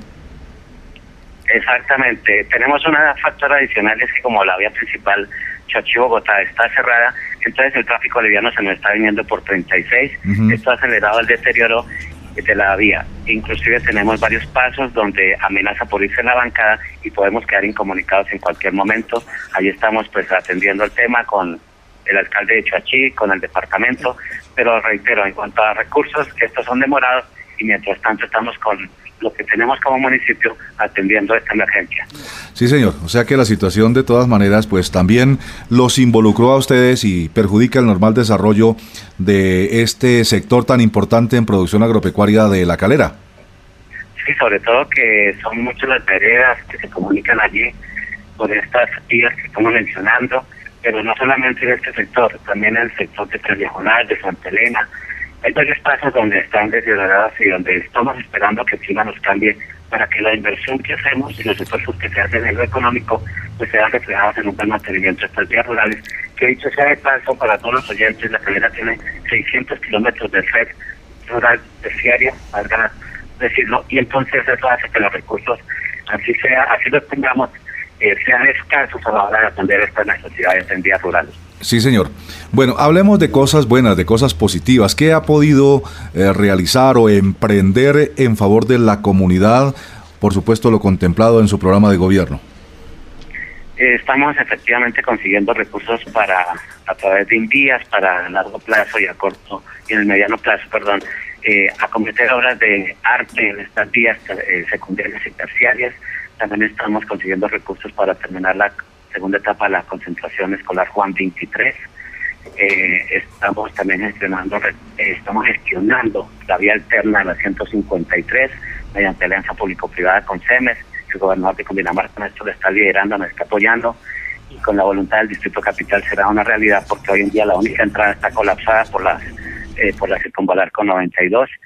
Exactamente. Tenemos un factor adicional, es que como la vía principal Choachí-Bogotá está cerrada, entonces el tráfico liviano se nos está viniendo por treinta y seis. Uh-huh. Esto ha acelerado el deterioro de la vía. Inclusive tenemos varios pasos donde amenaza por irse la bancada y podemos quedar incomunicados en cualquier momento. Ahí estamos pues atendiendo el tema con el alcalde de Choachí, con el departamento, pero reitero, en cuanto a recursos, estos son demorados y mientras tanto estamos con lo que tenemos como municipio atendiendo esta emergencia. Sí, señor. O sea que la situación de todas maneras pues también los involucró a ustedes y perjudica el normal desarrollo de este sector tan importante en producción agropecuaria de La Calera. Sí, sobre todo que son muchas las veredas que se comunican allí por estas vías que estamos mencionando, pero no solamente en este sector, también en el sector de Trelejonal, de Santa Elena. Hay varios pasos donde están deterioradas y donde estamos esperando que el clima nos cambie para que la inversión que hacemos y los esfuerzos que se hacen en lo económico pues sean reflejados en un buen mantenimiento de estas vías rurales, que dicho sea de paso para todos los oyentes, La Calera tiene seiscientos kilómetros de red rural terciaria, valga decirlo, y entonces eso hace que los recursos, así sea, así los tengamos, eh, sean escasos a la hora de atender estas necesidades en vías rurales. Sí, señor. Bueno, hablemos de cosas buenas, de cosas positivas. ¿Qué ha podido eh, realizar o emprender en favor de la comunidad? Por supuesto, lo contemplado en su programa de gobierno. Eh, estamos efectivamente consiguiendo recursos para, a través de Invías, para a largo plazo y a corto, y en el mediano plazo, perdón, eh, acometer obras de arte en estas vías eh, secundarias y terciarias. También estamos consiguiendo recursos para terminar la segunda etapa de la concentración escolar Juan veintitrés, Eh, estamos también gestionando, eh, estamos gestionando la vía alterna de la ciento cincuenta y tres mediante alianza público-privada con CEMES. El gobernador de Cundinamarca esto lo está liderando, nos está apoyando, y con la voluntad del Distrito Capital será una realidad, porque hoy en día la única entrada está colapsada por las eh, por la circunvalar con noventa y dos.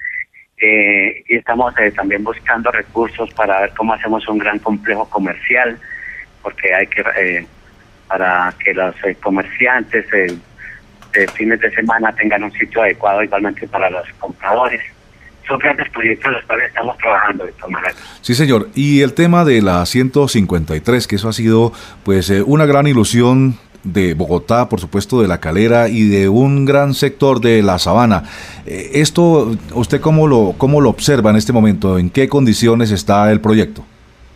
Eh, y estamos eh, también buscando recursos para ver cómo hacemos un gran complejo comercial, porque hay que eh, para que los eh, comerciantes eh, de fines de semana tengan un sitio adecuado, igualmente para los compradores. Son grandes proyectos en los cuales estamos trabajando de esta manera. Sí, señor. Y el tema de la ciento cincuenta y tres, que eso ha sido pues eh, una gran ilusión de Bogotá, por supuesto de La Calera y de un gran sector de la Sabana. Eh, esto, ¿usted cómo lo, cómo lo observa en este momento? ¿En qué condiciones está el proyecto?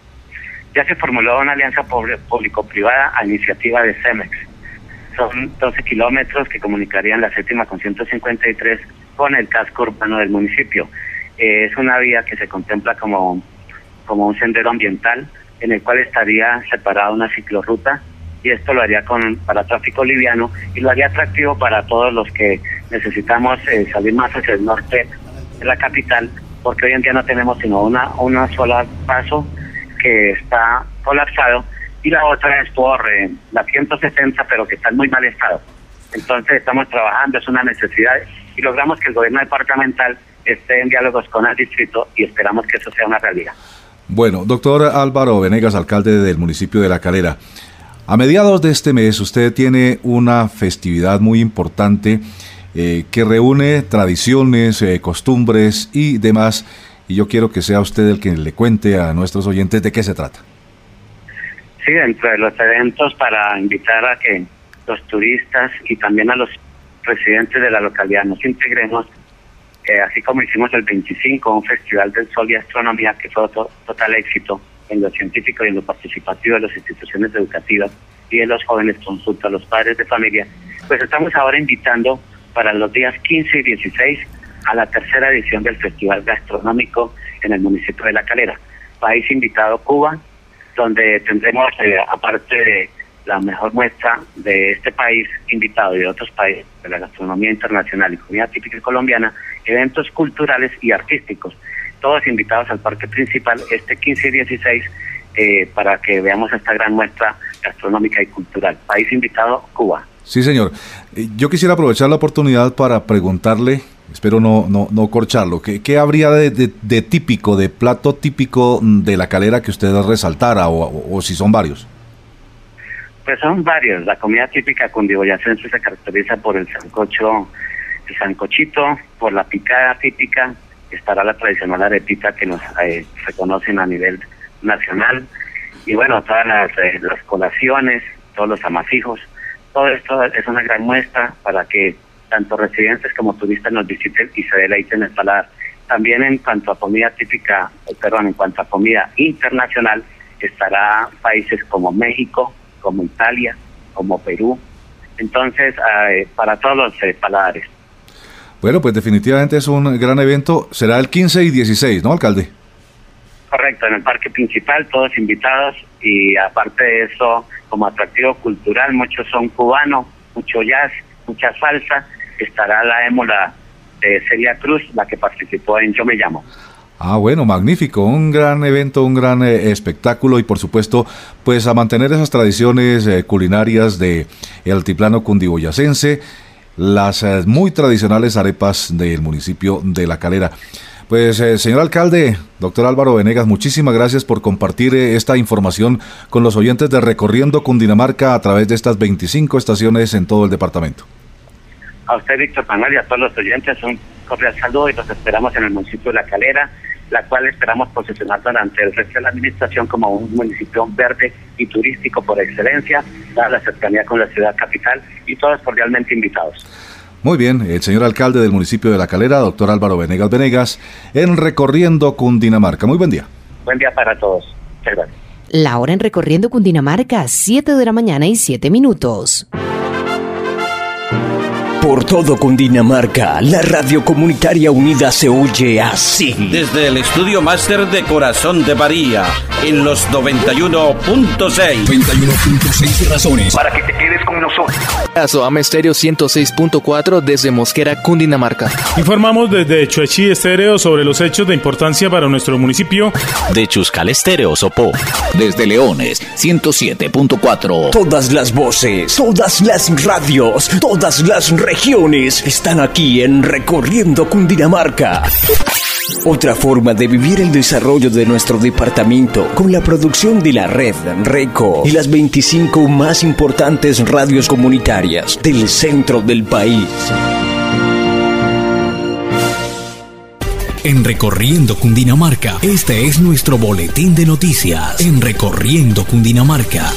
Ya se formuló una alianza público-privada a iniciativa de CEMEX. Son doce kilómetros que comunicarían la séptima con ciento cincuenta y tres con el casco urbano del municipio. Eh, es una vía que se contempla como, como un sendero ambiental, en el cual estaría separada una ciclorruta, y esto lo haría con para tráfico liviano y lo haría atractivo para todos los que necesitamos eh, salir más hacia el norte de la capital, porque hoy en día no tenemos sino una, una sola paso que está colapsado, y la otra es por eh, la ciento sesenta, pero que está en muy mal estado. Entonces estamos trabajando, es una necesidad, y logramos que el gobierno departamental esté en diálogos con el distrito, y esperamos que eso sea una realidad. Bueno, doctor Álvaro Venegas, alcalde del municipio de La Calera, a mediados de este mes usted tiene una festividad muy importante eh, que reúne tradiciones, eh, costumbres y demás, y yo quiero que sea usted el que le cuente a nuestros oyentes de qué se trata. Sí, dentro de los eventos para invitar a que los turistas y también a los residentes de la localidad nos integremos, eh, así como hicimos el veinticinco, un festival del sol y astronomía que fue to- total éxito en lo científico y en lo participativo de las instituciones educativas y de los jóvenes junto a los padres de familia. Pues estamos ahora invitando para los días quince y dieciséis a la tercera edición del Festival Gastronómico en el municipio de La Calera. País invitado Cuba, donde tendremos, eh, aparte de la mejor muestra de este país invitado y de otros países de la gastronomía internacional y comida típica colombiana, eventos culturales y artísticos, todos invitados al parque principal este quince y dieciséis eh, para que veamos esta gran muestra gastronómica y cultural. País invitado Cuba. Sí, señor. Yo quisiera aprovechar la oportunidad para preguntarle, espero no no, no corcharlo, ¿qué, qué habría de, de, de típico, de plato típico de La Calera que usted resaltara, o, o, o si son varios? Pues son varios. La comida típica cundiboyacense se caracteriza por el sancocho, el sancochito, por la picada típica, estará la tradicional arepita que nos eh, reconocen a nivel nacional, y bueno, todas las, eh, las colaciones, todos los amasijos. Todo esto es una gran muestra para que tanto residentes como turistas nos visiten y se deleiten el paladar. También en cuanto a comida típica, perdón, en cuanto a comida internacional, estará países como México, como Italia, como Perú. Entonces, eh, para todos los eh, paladares. Bueno, pues definitivamente es un gran evento. Será el quince y dieciséis, ¿no, alcalde? Correcto, en el parque principal, todos invitados, y aparte de eso, como atractivo cultural, muchos son cubanos, mucho jazz, mucha salsa. Estará la émola de Celia Cruz, la que participó en Yo Me Llamo. Ah, bueno, magnífico, un gran evento, un gran eh, espectáculo, y por supuesto, pues a mantener esas tradiciones eh, culinarias de el altiplano cundiboyacense, las eh, muy tradicionales arepas del municipio de La Calera. Pues, eh, señor alcalde, doctor Álvaro Venegas, muchísimas gracias por compartir eh, esta información con los oyentes de Recorriendo Cundinamarca a través de estas veinticinco estaciones en todo el departamento. A usted, Víctor Manuel, y a todos los oyentes, un cordial saludo, y los esperamos en el municipio de La Calera, la cual esperamos posicionar durante el resto de la administración como un municipio verde y turístico por excelencia, dada la cercanía con la ciudad capital, y todos cordialmente invitados. Muy bien, el señor alcalde del municipio de La Calera, doctor Álvaro Venegas Venegas, en Recorriendo Cundinamarca. Muy buen día. Buen día para todos. Muchas gracias. La hora en Recorriendo Cundinamarca, siete de la mañana y siete minutos. Por todo Cundinamarca, la radio comunitaria unida se oye así. Desde el estudio máster de Corazón de María, en los noventa y uno punto seis. noventa y uno punto seis razones para que te quedes con nosotros. Soama Estéreo ciento seis punto cuatro desde Mosquera, Cundinamarca. Informamos desde Chuechi Estéreo sobre los hechos de importancia para nuestro municipio. De Chuscal Estéreo Sopó. Desde Leones, ciento siete punto cuatro. Todas las voces, todas las radios, todas las regiones están aquí en Recorriendo Cundinamarca. Otra forma de vivir el desarrollo de nuestro departamento con la producción de la red RECO y las veinticinco más importantes radios comunitarias del centro del país. En Recorriendo Cundinamarca, este es nuestro boletín de noticias. En Recorriendo Cundinamarca.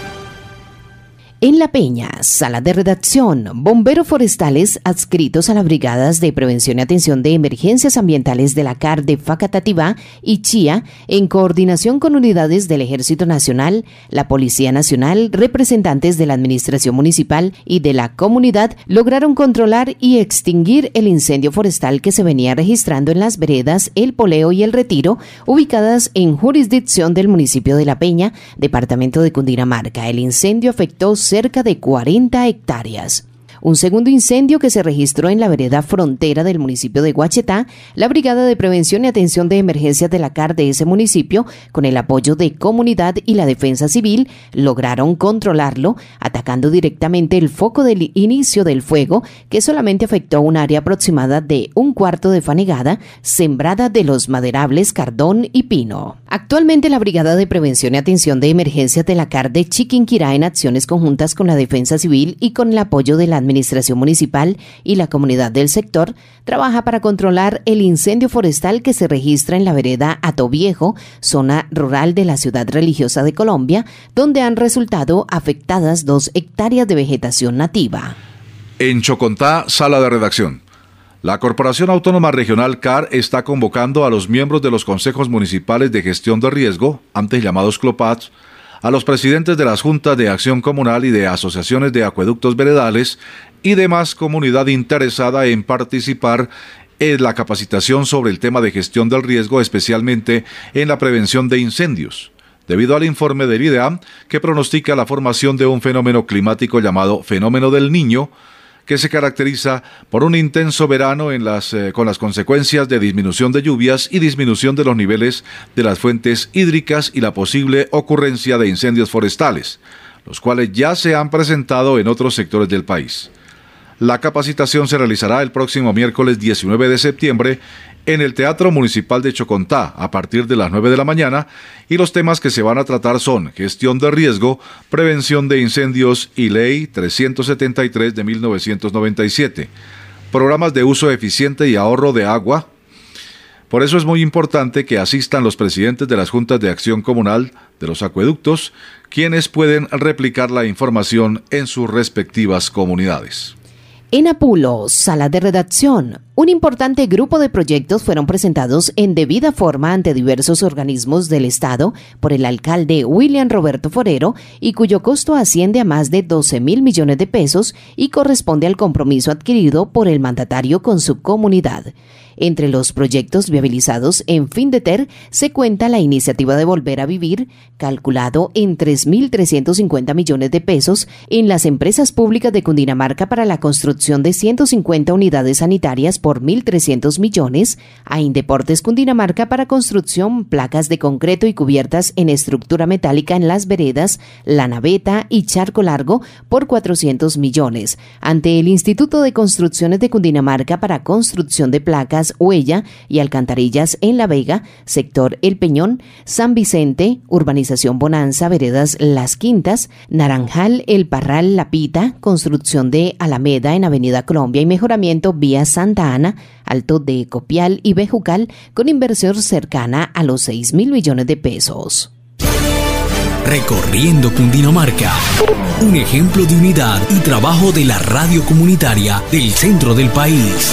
En La Peña, sala de redacción, bomberos forestales adscritos a las brigadas de prevención y atención de emergencias ambientales de la C A R de Facatativá y Chía, en coordinación con unidades del Ejército Nacional, la Policía Nacional, representantes de la Administración Municipal y de la comunidad, lograron controlar y extinguir el incendio forestal que se venía registrando en las veredas El Poleo y El Retiro, ubicadas en jurisdicción del municipio de La Peña, departamento de Cundinamarca. El incendio afectó cerca de cuarenta hectáreas. Un segundo incendio que se registró en la vereda frontera del municipio de Guachetá, la Brigada de Prevención y Atención de Emergencias de la C A R de ese municipio, con el apoyo de comunidad y la defensa civil, lograron controlarlo, atacando directamente el foco del inicio del fuego, que solamente afectó un área aproximada de un cuarto de fanegada, sembrada de los maderables cardón y pino. Actualmente la Brigada de Prevención y Atención de Emergencias de la C A R de Chiquinquirá, en acciones conjuntas con la defensa civil y con el apoyo de la Administración Municipal y la comunidad del sector, trabaja para controlar el incendio forestal que se registra en la vereda Atoviejo, zona rural de la ciudad religiosa de Colombia, donde han resultado afectadas dos hectáreas de vegetación nativa. En Chocontá, sala de redacción. La Corporación Autónoma Regional C A R está convocando a los miembros de los consejos municipales de gestión de riesgo, antes llamados CLOPATS, a los presidentes de las juntas de acción comunal y de asociaciones de acueductos veredales y demás comunidad interesada en participar en la capacitación sobre el tema de gestión del riesgo, especialmente en la prevención de incendios, debido al informe del IDEAM que pronostica la formación de un fenómeno climático llamado fenómeno del Niño, que se caracteriza por un intenso verano en las, eh, con las consecuencias de disminución de lluvias y disminución de los niveles de las fuentes hídricas y la posible ocurrencia de incendios forestales, los cuales ya se han presentado en otros sectores del país. La capacitación se realizará el próximo miércoles diecinueve de septiembre en el Teatro Municipal de Chocontá a partir de las nueve de la mañana, y los temas que se van a tratar son gestión de riesgo, prevención de incendios y Ley trescientos setenta y tres de mil novecientos noventa y siete, programas de uso eficiente y ahorro de agua. Por eso es muy importante que asistan los presidentes de las juntas de acción comunal de los acueductos, quienes pueden replicar la información en sus respectivas comunidades. En Apulo, sala de redacción, un importante grupo de proyectos fueron presentados en debida forma ante diversos organismos del Estado por el alcalde William Roberto Forero, y cuyo costo asciende a más de doce mil millones de pesos y corresponde al compromiso adquirido por el mandatario con su comunidad. Entre los proyectos viabilizados en Findeter se cuenta la iniciativa de Volver a Vivir, calculado en tres mil trescientos cincuenta millones de pesos en las empresas públicas de Cundinamarca para la construcción de ciento cincuenta unidades sanitarias por mil trescientos millones, a Indeportes Cundinamarca para construcción placas de concreto y cubiertas en estructura metálica en las veredas La Naveta y Charco Largo por cuatrocientos millones, ante el Instituto de Construcciones de Cundinamarca para construcción de placas, huella y alcantarillas en La Vega, sector El Peñón, San Vicente, urbanización Bonanza, veredas Las Quintas, Naranjal, El Parral, La Pita, construcción de Alameda en Avenida Colombia y mejoramiento vía Santa Ana, Alto de Copial y Bejucal, con inversión cercana a los seis mil millones de pesos. Recorriendo Cundinamarca, un ejemplo de unidad y trabajo de la radio comunitaria del centro del país.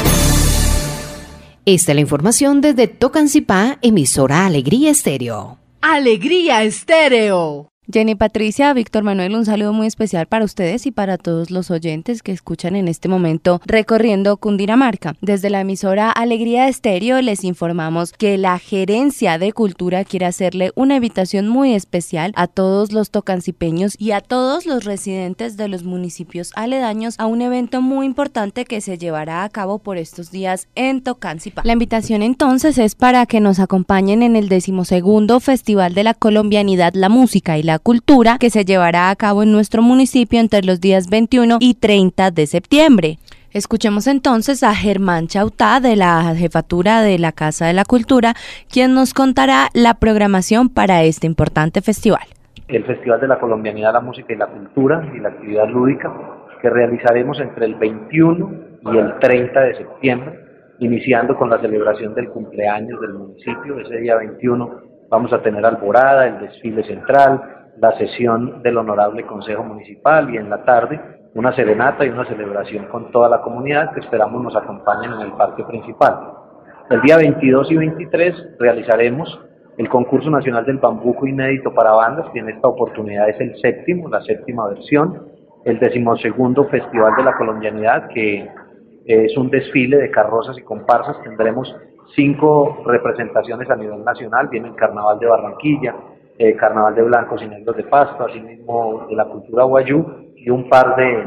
Esta es la información desde Tocancipá, emisora Alegría Estéreo. Alegría Estéreo. Jenny Patricia, Víctor Manuel, un saludo muy especial para ustedes y para todos los oyentes que escuchan en este momento Recorriendo Cundinamarca. Desde la emisora Alegría Estéreo les informamos que la Gerencia de Cultura quiere hacerle una invitación muy especial a todos los tocancipeños y a todos los residentes de los municipios aledaños a un evento muy importante que se llevará a cabo por estos días en Tocancipá. La invitación entonces es para que nos acompañen en el decimosegundo Festival de la Colombianidad, la Música y la Cultura, que se llevará a cabo en nuestro municipio entre los días veintiuno y treinta de septiembre. Escuchemos entonces a Germán Chautá de la Jefatura de la Casa de la Cultura, quien nos contará la programación para este importante festival. El Festival de la Colombianidad, la Música y la Cultura y la actividad lúdica que realizaremos entre el veintiuno y el treinta de septiembre, iniciando con la celebración del cumpleaños del municipio. Ese día veintiuno vamos a tener alborada, el desfile central, la sesión del Honorable Consejo Municipal y en la tarde una serenata y una celebración con toda la comunidad que esperamos nos acompañen en el parque principal. El día veintidós y veintitrés realizaremos el concurso nacional del bambuco inédito para bandas, que en esta oportunidad es el séptimo, la séptima versión, el decimosegundo Festival de la Colombianidad, que es un desfile de carrozas y comparsas. Tendremos cinco representaciones a nivel nacional, viene el Carnaval de Barranquilla, Eh, Carnaval de Blancos y Negros de Pasto, asimismo de la cultura guayú, y un par de,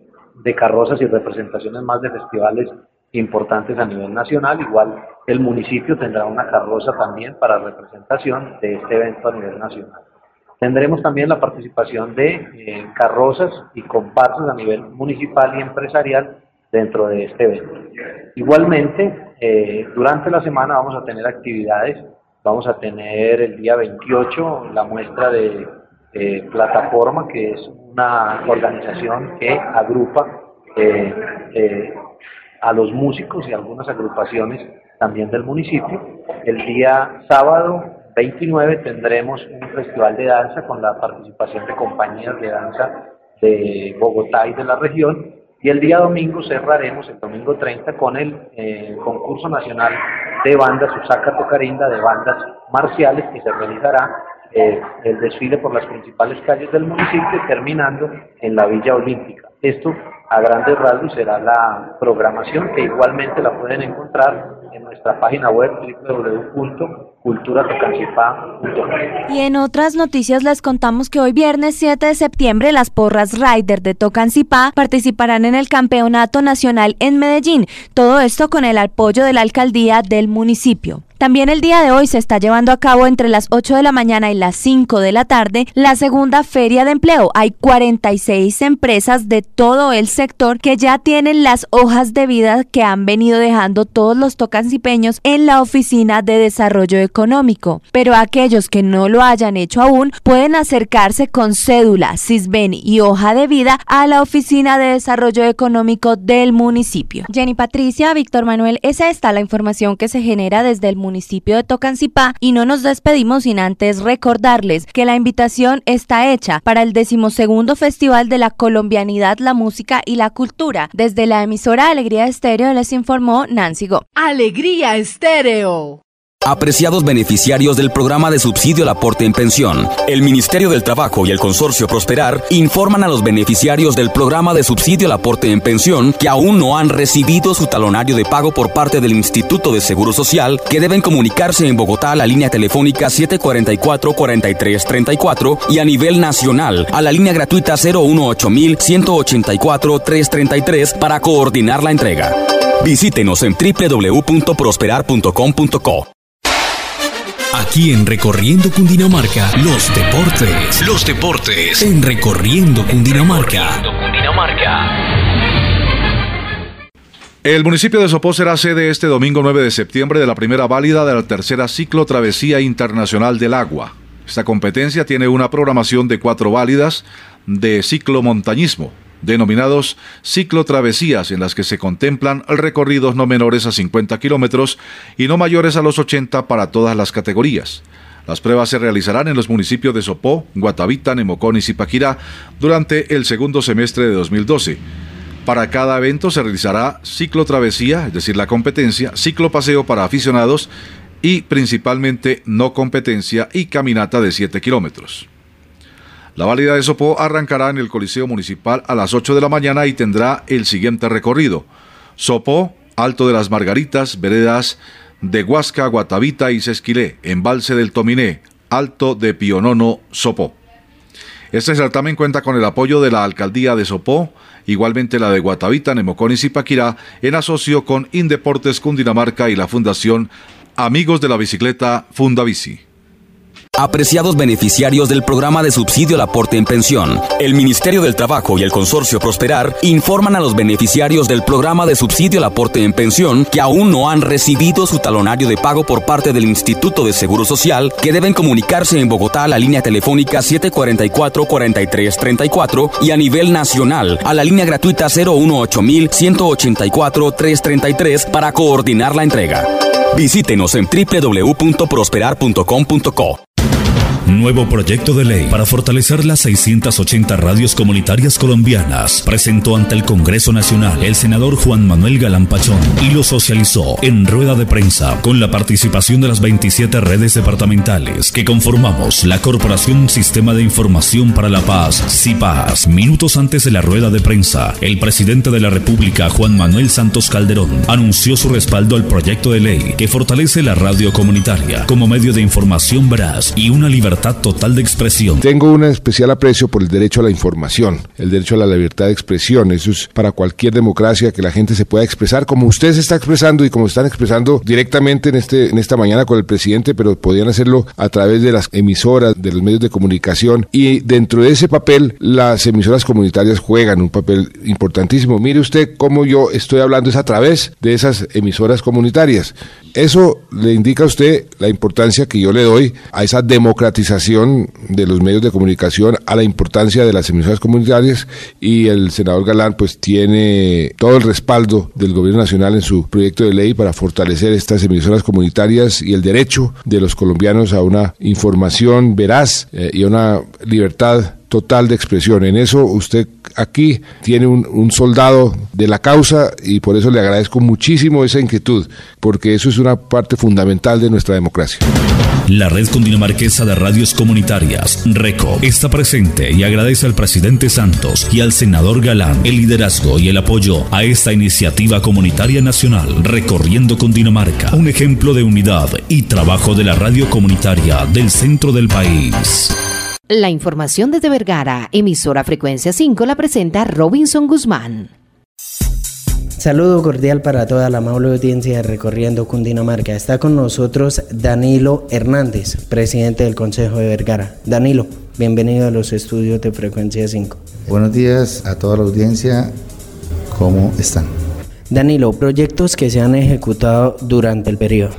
de carrozas y representaciones más de festivales importantes a nivel nacional. Igual el municipio tendrá una carroza también para representación de este evento a nivel nacional. Tendremos también la participación de eh, carrozas y comparsas a nivel municipal y empresarial dentro de este evento. Igualmente, eh, durante la semana vamos a tener actividades. Vamos a tener el día veintiocho la muestra de eh, Plataforma, que es una organización que agrupa eh, eh, a los músicos y algunas agrupaciones también del municipio. El día sábado veintinueve tendremos un festival de danza con la participación de compañías de danza de Bogotá y de la región. Y el día domingo cerraremos, el domingo treinta, con el eh, concurso nacional de bandas Usaca Tocarinda, de bandas marciales, que se realizará eh, el desfile por las principales calles del municipio, terminando en la Villa Olímpica. Esto, a grandes rasgos, será la programación, que igualmente la pueden encontrar en nuestra página web doble u doble u doble u punto cultura tocancipá punto com. Y en otras noticias les contamos que hoy viernes siete de septiembre las porras Rider de Tocancipá participarán en el Campeonato Nacional en Medellín. Todo esto con el apoyo de la alcaldía del municipio. También el día de hoy se está llevando a cabo entre las ocho de la mañana y las cinco de la tarde la segunda Feria de Empleo. Hay cuarenta y seis empresas de todo el sector que ya tienen las hojas de vida que han venido dejando todos los tocancipeños en la Oficina de Desarrollo Económico. Pero aquellos que no lo hayan hecho aún pueden acercarse con cédula, Sisbén y hoja de vida a la Oficina de Desarrollo Económico del municipio. Jenny Patricia, Víctor Manuel, esa está la información que se genera desde el municipio. municipio de Tocancipá, y no nos despedimos sin antes recordarles que la invitación está hecha para el decimosegundo Festival de la Colombianidad, la Música y la Cultura. Desde la emisora Alegría Estéreo les informó Nancy Go. Alegría Estéreo. Apreciados beneficiarios del programa de subsidio al aporte en pensión, el Ministerio del Trabajo y el Consorcio Prosperar informan a los beneficiarios del programa de subsidio al aporte en pensión que aún no han recibido su talonario de pago por parte del Instituto de Seguro Social, que deben comunicarse en Bogotá a la línea telefónica siete cuatro cuatro, cuatro tres tres cuatro y a nivel nacional a la línea gratuita cero uno ocho mil ciento ochenta y cuatro trescientos treinta y tres para coordinar la entrega. Visítenos en doble u doble u doble u punto prosperar punto com punto co. Aquí en Recorriendo Cundinamarca, los deportes. Los deportes en Recorriendo Cundinamarca. El municipio de Sopó será sede este domingo nueve de septiembre de la primera válida de la tercera Ciclo Travesía Internacional del Agua. Esta competencia tiene una programación de cuatro válidas de ciclomontañismo, denominados ciclotravesías, en las que se contemplan recorridos no menores a cincuenta kilómetros y no mayores a los ochenta para todas las categorías. Las pruebas se realizarán en los municipios de Sopó, Guatavita, Nemocón y Zipaquirá durante el segundo semestre de dos mil doce. Para cada evento se realizará ciclotravesía, es decir, la competencia, ciclopaseo para aficionados y principalmente no competencia y caminata de siete kilómetros. La válida de Sopó arrancará en el Coliseo Municipal a las ocho de la mañana y tendrá el siguiente recorrido: Sopó, Alto de las Margaritas, veredas de Huasca, Guatavita y Sesquilé, Embalse del Tominé, Alto de Pionono, Sopó. Este certamen cuenta con el apoyo de la Alcaldía de Sopó, igualmente la de Guatavita, Nemocón y Zipaquirá, en asocio con Indeportes Cundinamarca y la Fundación Amigos de la Bicicleta Fundabici. Apreciados beneficiarios del programa de subsidio al aporte en pensión, el Ministerio del Trabajo y el Consorcio Prosperar informan a los beneficiarios del programa de subsidio al aporte en pensión que aún no han recibido su talonario de pago por parte del Instituto de Seguro Social, que deben comunicarse en Bogotá a la línea telefónica siete cuatro cuatro, cuatro tres tres cuatro y a nivel nacional a la línea gratuita cero uno ocho mil ciento ochenta y cuatro trescientos treinta y tres para coordinar la entrega. Visítenos en doble u doble u doble u punto prosperar punto com punto co. Nuevo proyecto de ley para fortalecer las seiscientas ochenta radios comunitarias colombianas presentó ante el Congreso Nacional el senador Juan Manuel Galán Pachón y lo socializó en rueda de prensa con la participación de las veintisiete redes departamentales que conformamos la Corporación Sistema de Información para la Paz, CIPAS. Minutos antes de la rueda de prensa, el presidente de la República, Juan Manuel Santos Calderón, anunció su respaldo al proyecto de ley que fortalece la radio comunitaria como medio de información veraz y una libertad total de expresión. Tengo un especial aprecio por el derecho a la información, el derecho a la libertad de expresión. Eso es para cualquier democracia, que la gente se pueda expresar como usted se está expresando y como están expresando directamente en este en esta mañana con el presidente, pero podían hacerlo a través de las emisoras, de los medios de comunicación, y dentro de ese papel las emisoras comunitarias juegan un papel importantísimo. Mire usted cómo yo estoy hablando es a través de esas emisoras comunitarias. Eso le indica a usted la importancia que yo le doy a esa democratización de los medios de comunicación, a la importancia de las emisoras comunitarias, y el senador Galán pues tiene todo el respaldo del gobierno nacional en su proyecto de ley para fortalecer estas emisoras comunitarias y el derecho de los colombianos a una información veraz eh, y a una libertad total de expresión. En eso usted aquí tiene un, un soldado de la causa, y por eso le agradezco muchísimo esa inquietud, porque eso es una parte fundamental de nuestra democracia. La Red Cundinamarquesa de Radios Comunitarias, RECO, está presente y agradece al presidente Santos y al senador Galán el liderazgo y el apoyo a esta iniciativa comunitaria nacional, Recorriendo Cundinamarca, un ejemplo de unidad y trabajo de la radio comunitaria del centro del país. La información desde Vergara, emisora Frecuencia cinco, la presenta Robinson Guzmán. Saludo cordial para toda la amable audiencia de Recorriendo Cundinamarca. Está con nosotros Danilo Hernández, presidente del Consejo de Vergara. Danilo, bienvenido a los estudios de Frecuencia cinco. Buenos días a toda la audiencia, ¿cómo están? Danilo, proyectos que se han ejecutado durante el periodo.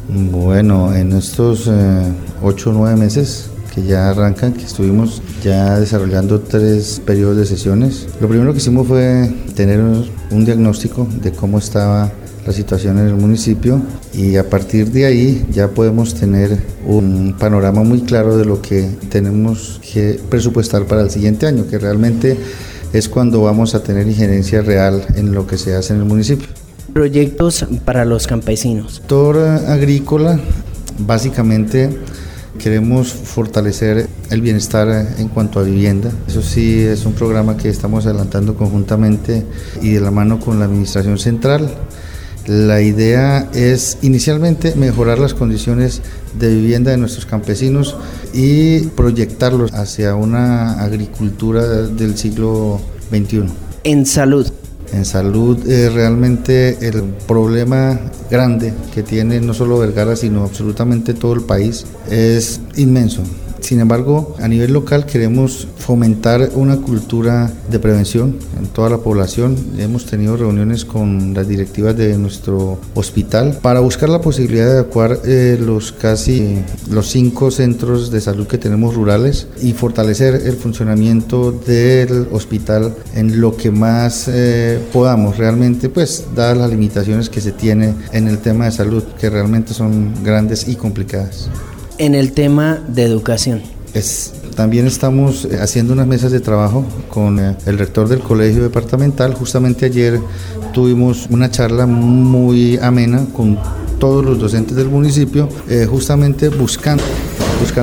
Bueno, en estos ocho o nueve meses que ya arrancan, que estuvimos ya desarrollando tres periodos de sesiones. Lo primero que hicimos fue tener un diagnóstico de cómo estaba la situación en el municipio, y a partir de ahí ya podemos tener un panorama muy claro de lo que tenemos que presupuestar para el siguiente año, que realmente es cuando vamos a tener injerencia real en lo que se hace en el municipio. Proyectos para los campesinos. Sector agrícola, básicamente queremos fortalecer el bienestar en cuanto a vivienda. Eso sí, es un programa que estamos adelantando conjuntamente y de la mano con la Administración Central. La idea es inicialmente mejorar las condiciones de vivienda de nuestros campesinos y proyectarlos hacia una agricultura del siglo veintiuno. En salud. En salud, eh, realmente el problema grande que tiene no solo Vergara, sino absolutamente todo el país, es inmenso. Sin embargo, a nivel local queremos fomentar una cultura de prevención en toda la población. Hemos tenido reuniones con las directivas de nuestro hospital para buscar la posibilidad de adecuar eh, los casi los cinco centros de salud que tenemos rurales y fortalecer el funcionamiento del hospital en lo que más eh, podamos, realmente, pues dadas las limitaciones que se tiene en el tema de salud, que realmente son grandes y complicadas. En el tema de educación. Es, también estamos haciendo unas mesas de trabajo con eh, el rector del colegio departamental. Justamente ayer tuvimos una charla muy amena con todos los docentes del municipio, eh, justamente buscando, buscando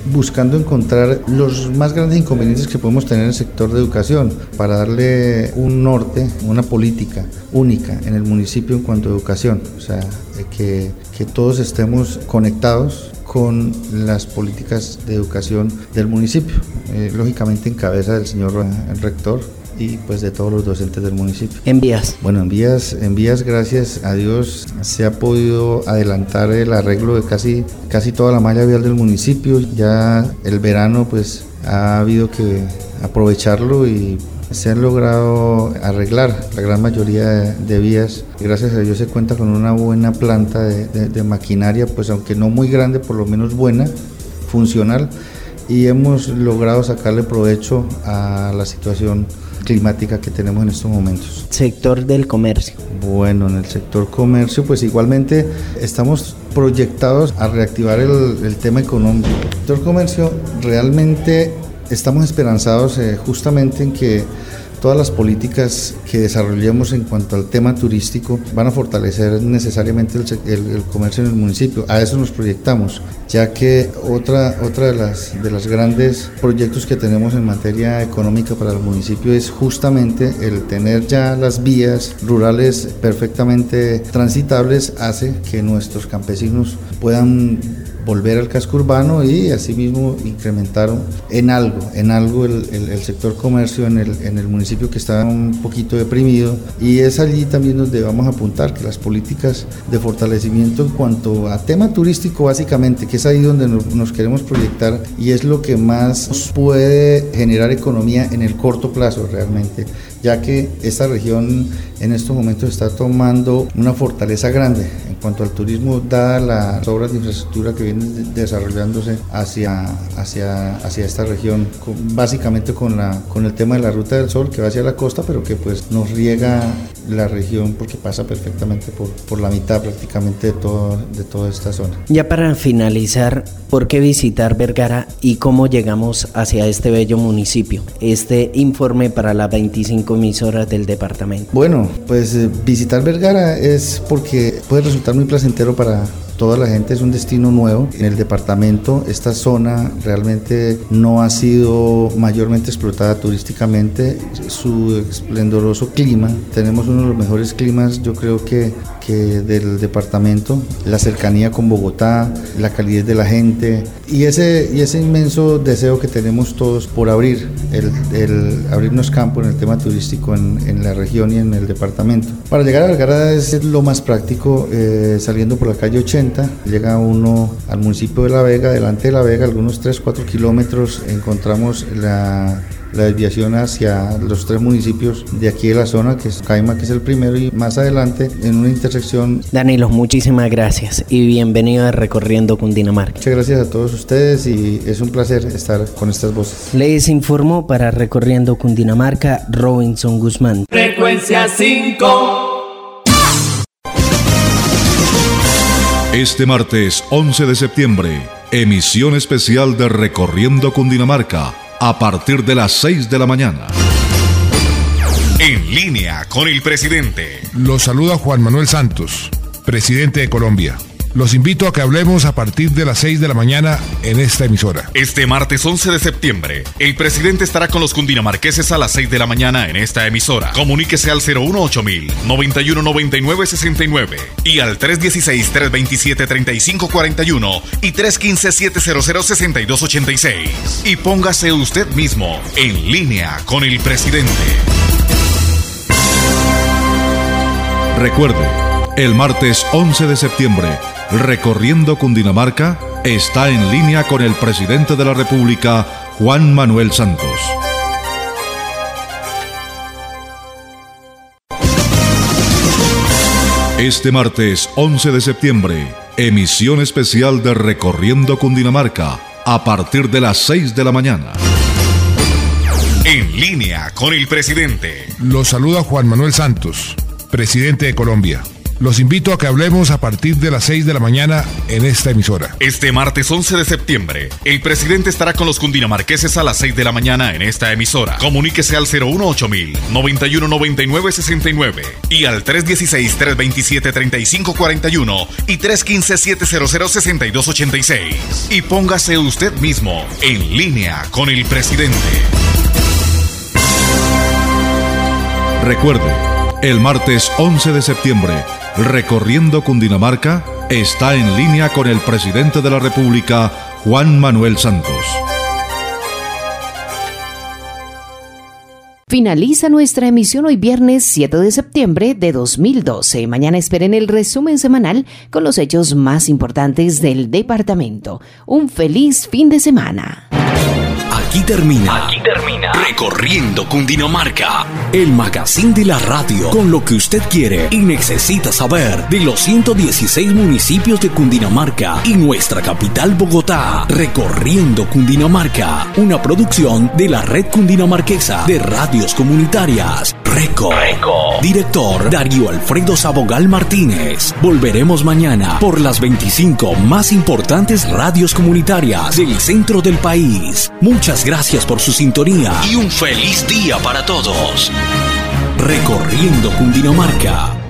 buscando encontrar los más grandes inconvenientes que podemos tener en el sector de educación para darle un norte, una política única en el municipio en cuanto a educación, o sea, que, que todos estemos conectados con las políticas de educación del municipio, eh, lógicamente en cabeza del señor el rector y pues de todos los docentes del municipio. ¿En vías? Bueno, en vías, en vías gracias a Dios se ha podido adelantar el arreglo de casi, casi toda la malla vial del municipio. Ya el verano pues ha habido que aprovecharlo y se han logrado arreglar la gran mayoría de, de vías. Gracias a Dios se cuenta con una buena planta de, de, de maquinaria, pues aunque no muy grande, por lo menos buena, funcional, y hemos logrado sacarle provecho a la situación climática que tenemos en estos momentos. Sector del comercio. Bueno, en el sector comercio pues igualmente estamos proyectados a reactivar el, el tema económico. El sector comercio realmente estamos esperanzados eh, justamente en que todas las políticas que desarrollemos en cuanto al tema turístico van a fortalecer necesariamente el, el, el comercio en el municipio. A eso nos proyectamos, ya que otra, otra de las, de los grandes proyectos que tenemos en materia económica para el municipio es justamente el tener ya las vías rurales perfectamente transitables, hace que nuestros campesinos puedan volver al casco urbano y asimismo incrementar en algo, en algo el, el, el sector comercio en el, en el municipio que está un poquito deprimido, y es allí también donde vamos a apuntar que las políticas de fortalecimiento en cuanto a tema turístico básicamente, que es ahí donde nos, nos queremos proyectar y es lo que más puede generar economía en el corto plazo realmente, ya que esta región en estos momentos está tomando una fortaleza grande en cuanto al turismo, dadas las obras de infraestructura que vienen desarrollándose hacia, hacia, hacia esta región, con, básicamente con, la, con el tema de la Ruta del Sol que va hacia la costa, pero que pues nos riega la región porque pasa perfectamente por, por la mitad prácticamente de, todo, de toda esta zona. Ya para finalizar, ¿por qué visitar Vergara y cómo llegamos hacia este bello municipio? Este informe para las veinticinco emisoras del departamento. Bueno, pues eh, visitar Vergara es porque puede resultar muy placentero para toda la gente, es un destino nuevo en el departamento. Esta zona realmente no ha sido mayormente explotada turísticamente, su esplendoroso clima, tenemos uno de los mejores climas yo creo que, que del departamento, la cercanía con Bogotá, la calidez de la gente y ese, y ese inmenso deseo que tenemos todos por abrir, el, el abrirnos campo en el tema turístico en, en la región y en el departamento. Para llegar a Vergara es lo más práctico, eh, saliendo por la calle ochenta, llega uno al municipio de La Vega. Delante de La Vega, algunos tres cuatro kilómetros, encontramos la, la desviación hacia los tres municipios de aquí de la zona, que es Caima, que es el primero, y más adelante en una intersección. Danilo, muchísimas gracias y bienvenido a Recorriendo Cundinamarca. Muchas gracias a todos ustedes y es un placer estar con estas voces. Les informó para Recorriendo Cundinamarca Robinson Guzmán. Frecuencia cinco. Este martes once de septiembre, emisión especial de Recorriendo Cundinamarca, a partir de las seis de la mañana. En línea con el presidente. Los saluda Juan Manuel Santos, presidente de Colombia. Los invito a que hablemos a partir de las seis de la mañana en esta emisora. Este martes once de septiembre, el presidente estará con los cundinamarqueses a las seis de la mañana en esta emisora. Comuníquese al cero uno ocho mil, noventa y uno noventa y nueve sesenta y nueve y al tres dieciséis, tres veintisiete, treinta y cinco cuarenta y uno y tres quince, siete cero cero, sesenta y dos ochenta y seis. Y póngase usted mismo en línea con el presidente. Recuerde, el martes once de septiembre, Recorriendo Cundinamarca está en línea con el presidente de la República, Juan Manuel Santos. Este martes once de septiembre, emisión especial de Recorriendo Cundinamarca, a partir de las seis de la mañana. En línea con el presidente. Los saluda Juan Manuel Santos, presidente de Colombia. Los invito a que hablemos a partir de las seis de la mañana en esta emisora. Este martes once de septiembre, el presidente estará con los cundinamarqueses a las seis de la mañana en esta emisora. Comuníquese al cero uno ocho mil, noventa y uno noventa y nueve sesenta y nueve y al tres dieciséis, tres veintisiete, treinta y cinco cuarenta y uno y tres quince, setecientos sesenta y dos ochenta y seis. Y póngase usted mismo en línea con el presidente. Recuerde, el martes once de septiembre, Recorriendo Cundinamarca está en línea con el presidente de la República, Juan Manuel Santos. Finaliza nuestra emisión hoy viernes siete de septiembre de dos mil doce. Mañana esperen el resumen semanal con los hechos más importantes del departamento. Un feliz fin de semana. Aquí termina, Aquí termina Recorriendo Cundinamarca, el magazine de la radio con lo que usted quiere y necesita saber de los ciento dieciséis municipios de Cundinamarca y nuestra capital Bogotá. Recorriendo Cundinamarca, una producción de la Red Cundinamarquesa de Radios Comunitarias. Reco. Reco. Director Darío Alfredo Sabogal Martínez. Volveremos mañana por las veinticinco más importantes radios comunitarias del centro del país. Muchas gracias por su sintonía y un feliz día para todos. Recorriendo Cundinamarca.